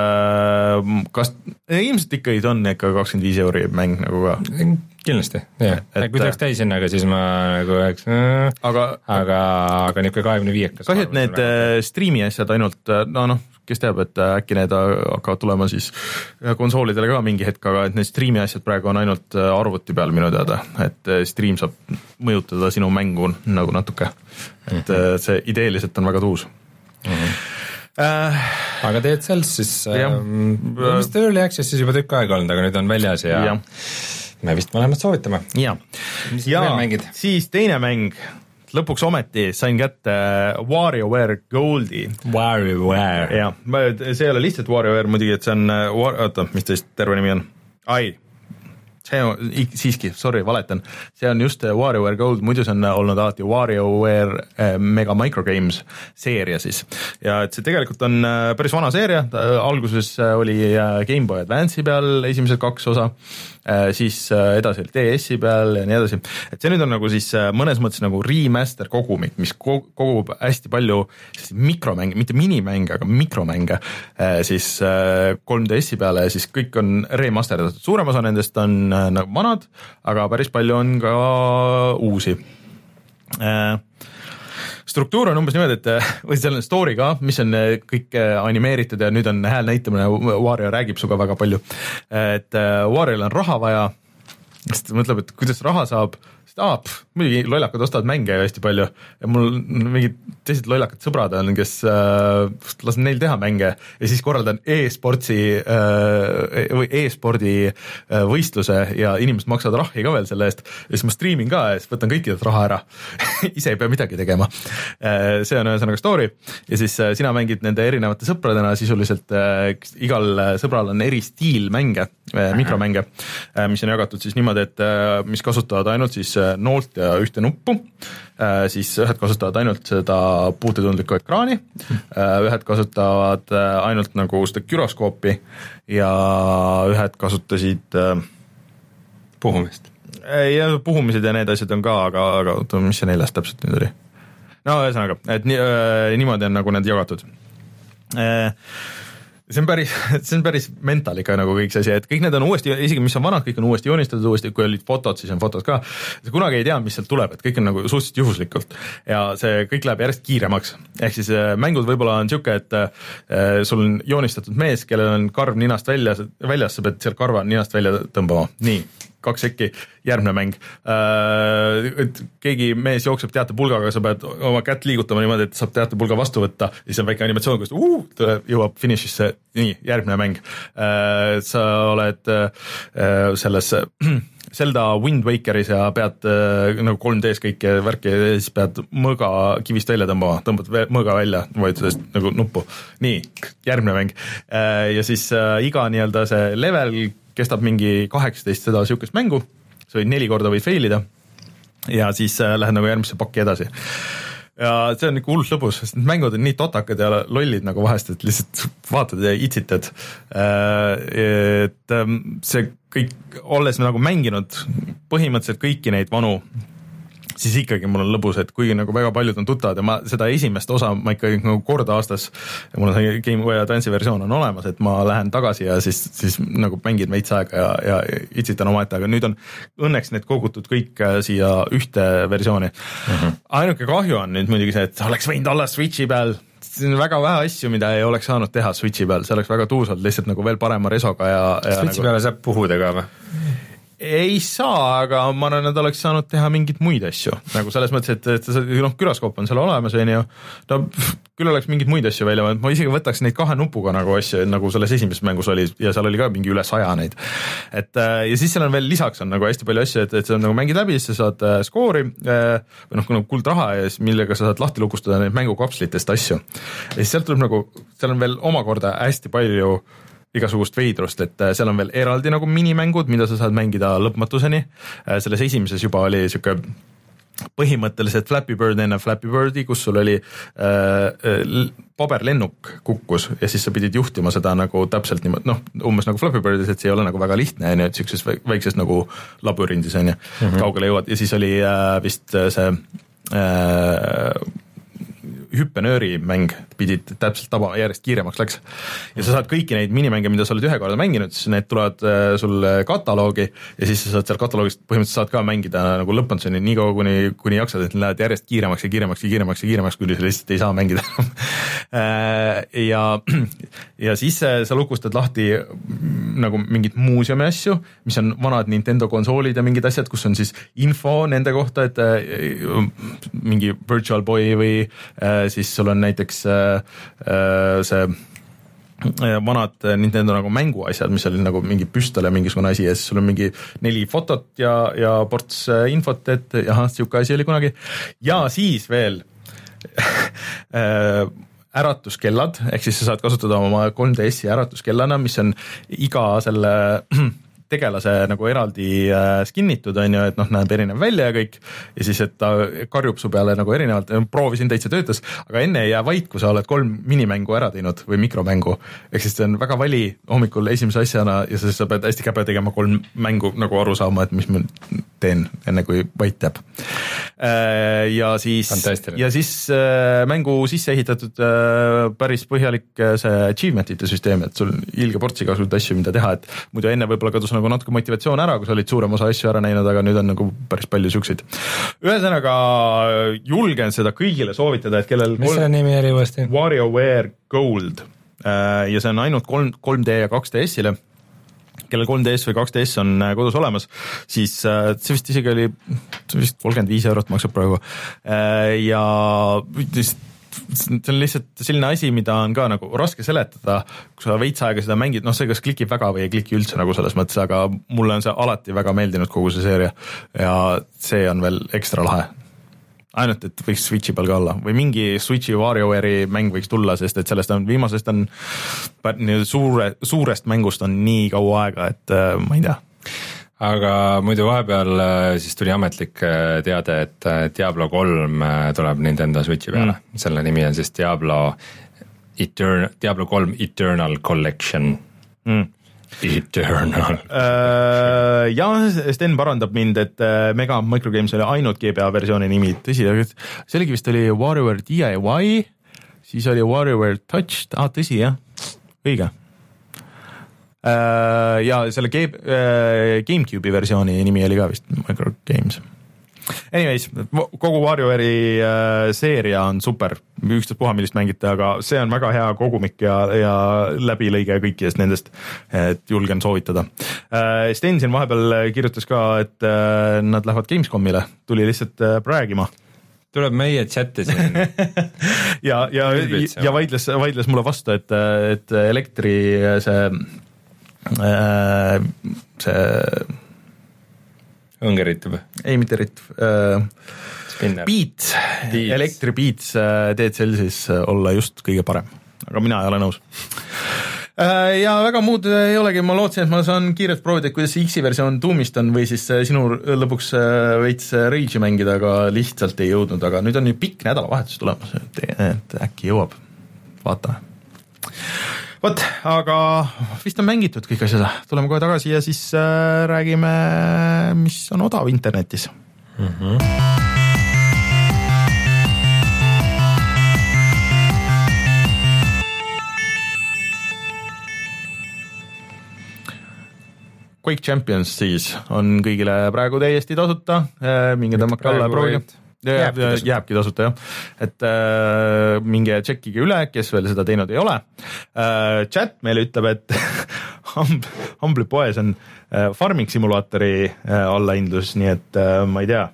Kas ilmselt ikka on ikka kakskümmend viis euri mäng nagu ka? Kindlasti, jah. Kui tuleks täis sinna, aga siis ma nagu eks, aga, aga, aga niisugune kahekümne viiekas. Kahju, et need streami asjad ainult, no noh, kes teab, et äkki need hakkavad tulema siis konsoolidele ka mingi hetk, aga et need streami asjad praegu on ainult arvuti peal minu teada, et stream saab mõjutada sinu mängu nagu natuke. Et mm-hmm. see ideeliselt on väga tuus. Mm-hmm. Äh, aga teed seal siis vist äh, early access siis juba tükk aega olnud, aga nüüd on väljas ja, ja. me vist mõlemad soovitame. Ja, ja siis teine mäng, lõpuks ometi sain kätte WarioWare Goldi. WarioWare. Ja, see ei ole lihtsalt WarioWare muidugi, et see on, oota, mis teist terve nimi on? Ai, see on siiski, sorry, valetan. See on just WarioWare Gold, muidu see on olnud alati WarioWare Mega Microgames seeria siis. Ja et see tegelikult on päris vana seeria, alguses oli Game Boy Advance'i peal esimesed kaks osa, siis edasi oli D S-i peal ja nii edasi. Et see nüüd on nagu siis mõnes mõttes nagu remaster kogumik, mis kogub hästi palju mikromänge, mitte minimänge, aga mikromänge siis kolm D S-i peale ja siis kõik on remasterdatud. Suurem osa nendest on nagu vanad, aga päris palju on ka uusi. Struktuur on umbes niimoodi, et või seal on story ka, mis on kõik animeeritud ja nüüd on hääl näitamine, Wario räägib suga väga palju. Et Wario'l on raha vaja, sest ta mõtleb, et kuidas raha saab, sest aa, pff, muidugi lollakad ostavad mänge hästi palju ja mul mingid teised lollakad sõbrad on, kes äh, lasen neil teha mänge ja siis korraldan e-sportsi äh, või e-spordi äh, võistluse ja inimesed maksavad rahi ka veel selle eest ja siis ma streamin ka ja siis võtan kõikidelt raha ära ise ei pea midagi tegema äh, see on ühesõnaga story ja siis äh, sina mängid nende erinevate sõpradena sisuliselt äh, igal sõbral on eri stiil mänge, äh, mikromänge äh, mis on jagatud siis niimoodi, et äh, mis kasutavad ainult siis noolt ja ühte nuppu, siis ühed kasutavad ainult seda puutetundlikku ekraani, ühed kasutavad ainult nagu seda gyroskoopi ja ühed kasutasid puhumist. Ja puhumised ja need asjad on ka, aga, aga mis see neljas täpselt nüüd oli? No ühesõnaga, et nii, niimoodi on nagu need jagatud. See on päris, see on päris mental ikka nagu kõik see asi, et kõik need on uuesti, isegi mis on vanad, kõik on uuesti joonistatud uuesti, kui olid fotod, siis on fotod ka. Sa kunagi ei tea, mis sealt tuleb, et kõik on nagu suhteliselt juhuslikult ja see kõik läheb järjest kiiremaks. Ehk siis mängud võib-olla on siuke, et äh, sul on joonistatud mees, kellel on karv ninast väljas, väljas, sa pead seal karva ninast välja tõmbama. Nii, kaks sekki, järgmine mäng. Et keegi mees jookseb teatepulgaga, sa pead oma kätt liigutama niimoodi, et saab teatepulga vastu võtta, siis on väike animatsioon, kus uh, jõuab finishisse, nii, järgmine mäng. Sa oled selles Zelda Wind Wakeris ja pead nagu kolm D-s kõike värki ja siis pead mõõga kivist välja tõmbama, tõmbad mõõga välja, vajutades nagu nuppu. Nii, järgmine mäng. Ja siis iga nii-öelda see level kestab mingi kaheksateist seda siukest mängu, sa võid neli korda võid failida ja siis äh, lähed nagu järgmisse pakki edasi. Ja see on ikka hullult lõbus, sest need mängud on nii totakad ja lollid nagu vahest, et lihtsalt vaatad ja itsitad. Äh, et äh, see kõik, olles nagu mänginud põhimõtteliselt kõiki neid vanu siis ikkagi mul on lõbus, et kuigi nagu väga paljud on tuttavad ja ma seda esimest osa ma ikkagi nagu kord aastas, mul on see Game Boy Advance'i versioon on olemas, et ma lähen tagasi ja siis, siis nagu mängin veits aega ja, ja itsitan omaette, aga nüüd on õnneks need kogutud kõik siia ühte versiooni. Mm-hmm. Ainuke kahju on nüüd muidugi see, et oleks võinud olla Switchi peal, siin on väga vähe asju, mida ei oleks saanud teha Switchi peal, see oleks väga tuusalt lihtsalt nagu veel parema resoga ja, ja Switchi nagu... peale saab puhuda ka või? Ei saa, aga ma arvan, et oleks saanud teha mingeid muid asju, nagu selles mõttes, et, et noh, külaskoop on seal olemas, on ju, no küll oleks mingeid muid asju välja, ma isegi võtaks neid kahe nupuga nagu asju, nagu selles esimeses mängus oli ja seal oli ka mingi üle saja neid. Et ja siis seal on veel lisaks on nagu hästi palju asju, et, et sa nagu mängid läbi, siis sa saad skoori või noh, nagu kuldraha ja millega sa saad lahti lukustada neid mängukapslitest asju. Ja siis sealt tuleb nagu, seal on veel omakorda hästi palju igasugust veidrust, et seal on veel eraldi nagu minimängud, mida sa saad mängida lõpmatuseni. Selles esimeses juba oli siuke põhimõtteliselt Flappy Bird enne Flappy Birdi, kus sul oli äh, paberlennuk kukkus ja siis sa pidid juhtima seda nagu täpselt niimoodi, noh, umbes nagu Flappy Birdis, et see ei ole nagu väga lihtne, on ju, et siukses väikses nagu labürindis, on ju, mm-hmm. kaugele jõuad ja siis oli äh, vist see äh, hüppenööri mäng pidid täpselt taba, järjest kiiremaks läks. Ja sa saad kõiki neid minimänge, mida sa oled ühe korda mänginud, siis need tulevad äh, sul kataloogi ja siis sa saad seal kataloogist põhimõtteliselt saad ka mängida nagu lõpmatuseni nii kaua, kuni, kuni jaksad, et lähevad järjest kiiremaks ja kiiremaks ja kiiremaks ja kiiremaks, kuni sa lihtsalt ei saa mängida. ja, ja siis sa lukustad lahti nagu mingid muuseumi asju, mis on vanad Nintendo konsoolid ja mingid asjad, kus on siis info nende kohta, et äh, mingi Virtual Boy või äh, siis sul on näiteks äh, see vanad Nintendo nagu mänguasjad, mis oli nagu mingi püstol ja mingisugune asi ja siis sul on mingi neli fotot ja, ja ports infot, et jah, siuke asi oli kunagi. Ja siis veel äratuskellad, ehk siis sa saad kasutada oma kolm D S-i äratuskellana, mis on iga selle tegelase nagu eraldi äh, skinnitud, on ju, et noh, näeb erinev välja ja kõik, ja siis, et ta karjub su peale nagu erinevalt, proovisin täitsa töötas, aga enne ei jää vait, kui sa oled kolm minimängu ära teinud või mikromängu, ehk siis see on väga vali hommikul esimese asjana ja siis sa pead hästi käpe tegema kolm mängu nagu aru saama, et mis ma teen enne, kui vait jääb. Äh, ja siis, ja siis äh, mängu sisse ehitatud äh, päris põhjalik äh, see achievement'ite süsteem, et sul ilge portsi kasutad asju, mida teha, et muidu enne võib-olla kadus nagu natuke motivatsioon ära, kui sa olid suurem osa asju ära näinud, aga nüüd on nagu päris palju siukseid. Ühesõnaga julgen seda kõigile soovitada, et kellel mis selle nimi oli uuesti? WarioWare Gold ja see on ainult kolm D ja kaks D S-ile, kellel kolm D S või kaks D S on kodus olemas, siis see vist isegi oli see vist kolmkümmend viis eurot maksab praegu ja see on lihtsalt selline asi, mida on ka nagu raske seletada, kui sa veits aega seda mängid, noh see kas klikib väga või ei kliki üldse nagu selles mõttes, aga mulle on see alati väga meeldinud kogu see seeria ja see on veel ekstra lahe. Ainult, et võiks Switchi peal ka olla või mingi Switchi WarioWare'i mäng võiks tulla, sest et sellest on viimasest on suure, suurest mängust on nii kaua aega, et ma ei tea. Aga muidu vahepeal siis tuli ametlik teade, et Diablo kolm tuleb Nintendo Switchi peale. Mm. Selle nimi on siis Diablo, Etern- Diablo kolm Eternal Collection. Mm. Eternal. Uh, ja Sten parandab mind, et Mega Microgames oli ainult G B A versiooni nimi. Tõsi, sellegi vist oli WarioWare D I Y, siis oli WarioWare Touched, ah tõsi jah, õige. Uh, ja selle Game, uh, GameCube'i versiooni nimi oli ka vist Microgames. Anyways, kogu WarioWare'i uh, seeria on super, üksteist puha millist mängite, aga see on väga hea kogumik ja, ja läbilõige kõikidest nendest, et julgen soovitada. Uh, Sten siin vahepeal kirjutas ka, et uh, nad lähevad Gamescomile, tuli lihtsalt uh, räägima. Tuleb meie chati siin. ja, ja, ja vaidles, vaidles mulle vastu, et, et elektri see see õngeritub? Ei, mitte ritv. Beats, elektri Beats teed sel siis olla just kõige parem, aga mina ei ole nõus. Ja väga muud ei olegi, ma lootsin, et ma saan kiirelt proovida, kuidas see X-i versioon Doomist on või siis sinu lõpuks veits Rage'i mängida, aga lihtsalt ei jõudnud, aga nüüd on nii pikk nädalavahetus tulemas, et äkki jõuab, vaatame. Vot, aga vist on mängitud kõik asjad, tuleme kohe tagasi ja siis äh, räägime, mis on odav internetis. Mm-hmm. Quake Champions siis on kõigile praegu täiesti tasuta, minge tõmmake alla ja proovige. Jääbki tasuta, jääbki tasuta jah, et äh, minge tšekkige üle, kes veel seda teinud ei ole. Äh, chat meile ütleb, et Humble'i poes on äh, farming simulaatori äh, allahindlus, nii et äh, ma ei tea.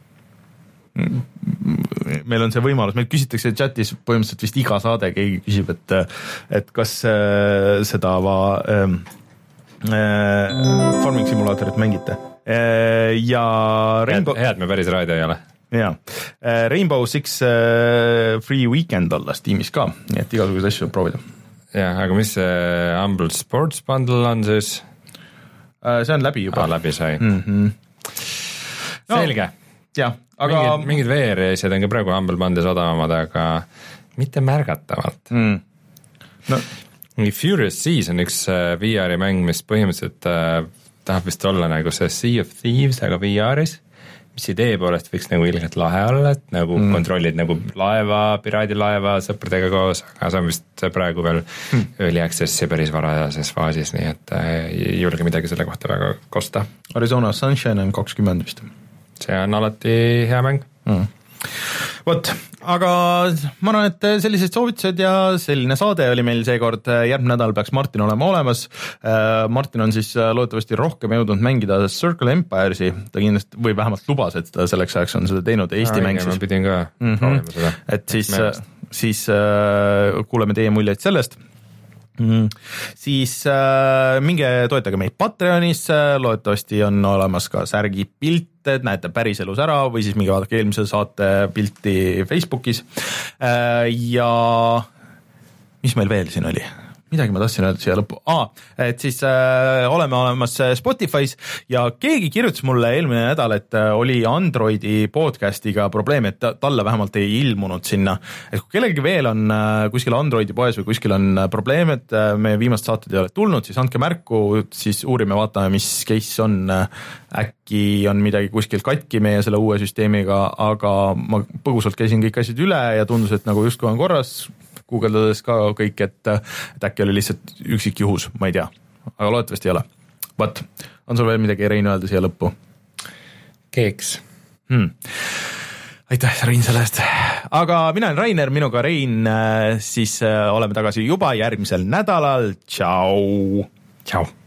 Meil on see võimalus, meil küsitakse chatis põhimõtteliselt vist iga saade, keegi küsib, et, et kas äh, seda va, äh, äh, farming simulaatorit mängite. Äh, ja Rainbow... Head me päris raida ei ole. Jaa, Rainbow Six uh, Free Weekend olles tiimis ka, nii et igasuguseid asju proovida. Jah, aga mis see Humble Sports Bundle on siis? Uh, see on läbi juba. Ah, läbi sai. Mm-hmm. No, selge. Jah, aga... Mingid, mingid V R-ised on ka praegu Humble Bundle'is odavamad, aga mitte märgatavalt. Mm. No. Furious Seas on üks V R-i mäng, mis põhimõtteliselt äh, tahab vist olla nagu see Sea of Thieves, aga V R-is. Mis idee poolest võiks nagu ilgelt lahe olla, et nagu mm. kontrollid nagu laeva, piraadilaeva sõpradega koos, aga see on vist praegu veel mm. early access'i päris varajases faasis, nii et ei julge midagi selle kohta väga kosta. Arizona Sunshine on kakskümmend vist. See on alati hea mäng. Mm. Vot, aga ma arvan, et sellised soovitused ja selline saade oli meil seekord, järgmine nädal peaks Martin olema olemas. Martin on siis loodetavasti rohkem jõudnud mängida Circle Empires'i, ta kindlasti, või vähemalt lubas, et ta selleks ajaks on seda teinud Eesti ja, mäng. Ma pidin ka mm-hmm. proovima seda. Et siis, siis äh, kuuleme teie muljeid sellest. Mm. Siis äh, minge toetage meid Patreonis, loodetavasti on olemas ka särgi pilt, et näete päris elus ära või siis minge vaadake eelmise saate pilti Facebookis äh, ja mis meil veel siin oli? Midagi ma tahtsin öelda siia lõppu. Aa, et siis äh, oleme olemas Spotify's ja keegi kirjutas mulle eelmine nädal, et äh, oli Androidi podcastiga probleem, et talle vähemalt ei ilmunud sinna. Et kui kellelgi veel on äh, kuskil Androidi poes või kuskil on äh, probleem, et äh, me viimast saated ei ole tulnud, siis andke märku, siis uurime, vaatame, mis case on. Äh, äkki on midagi kuskil katki meie selle uue süsteemiga, aga ma põgusalt käisin kõik asjad üle ja tundus, et nagu justkui on korras, guugeldades ka kõik, et, et äkki oli lihtsalt üksik juhus, ma ei tea, aga loodetavasti ei ole. But, on sul veel midagi, Rein, öelda siia lõppu? Keeks. Hmm. Aitäh, Rein, selle eest. Aga mina olen Rainer, minuga Rein, siis oleme tagasi juba järgmisel nädalal. Tšau! Tšau!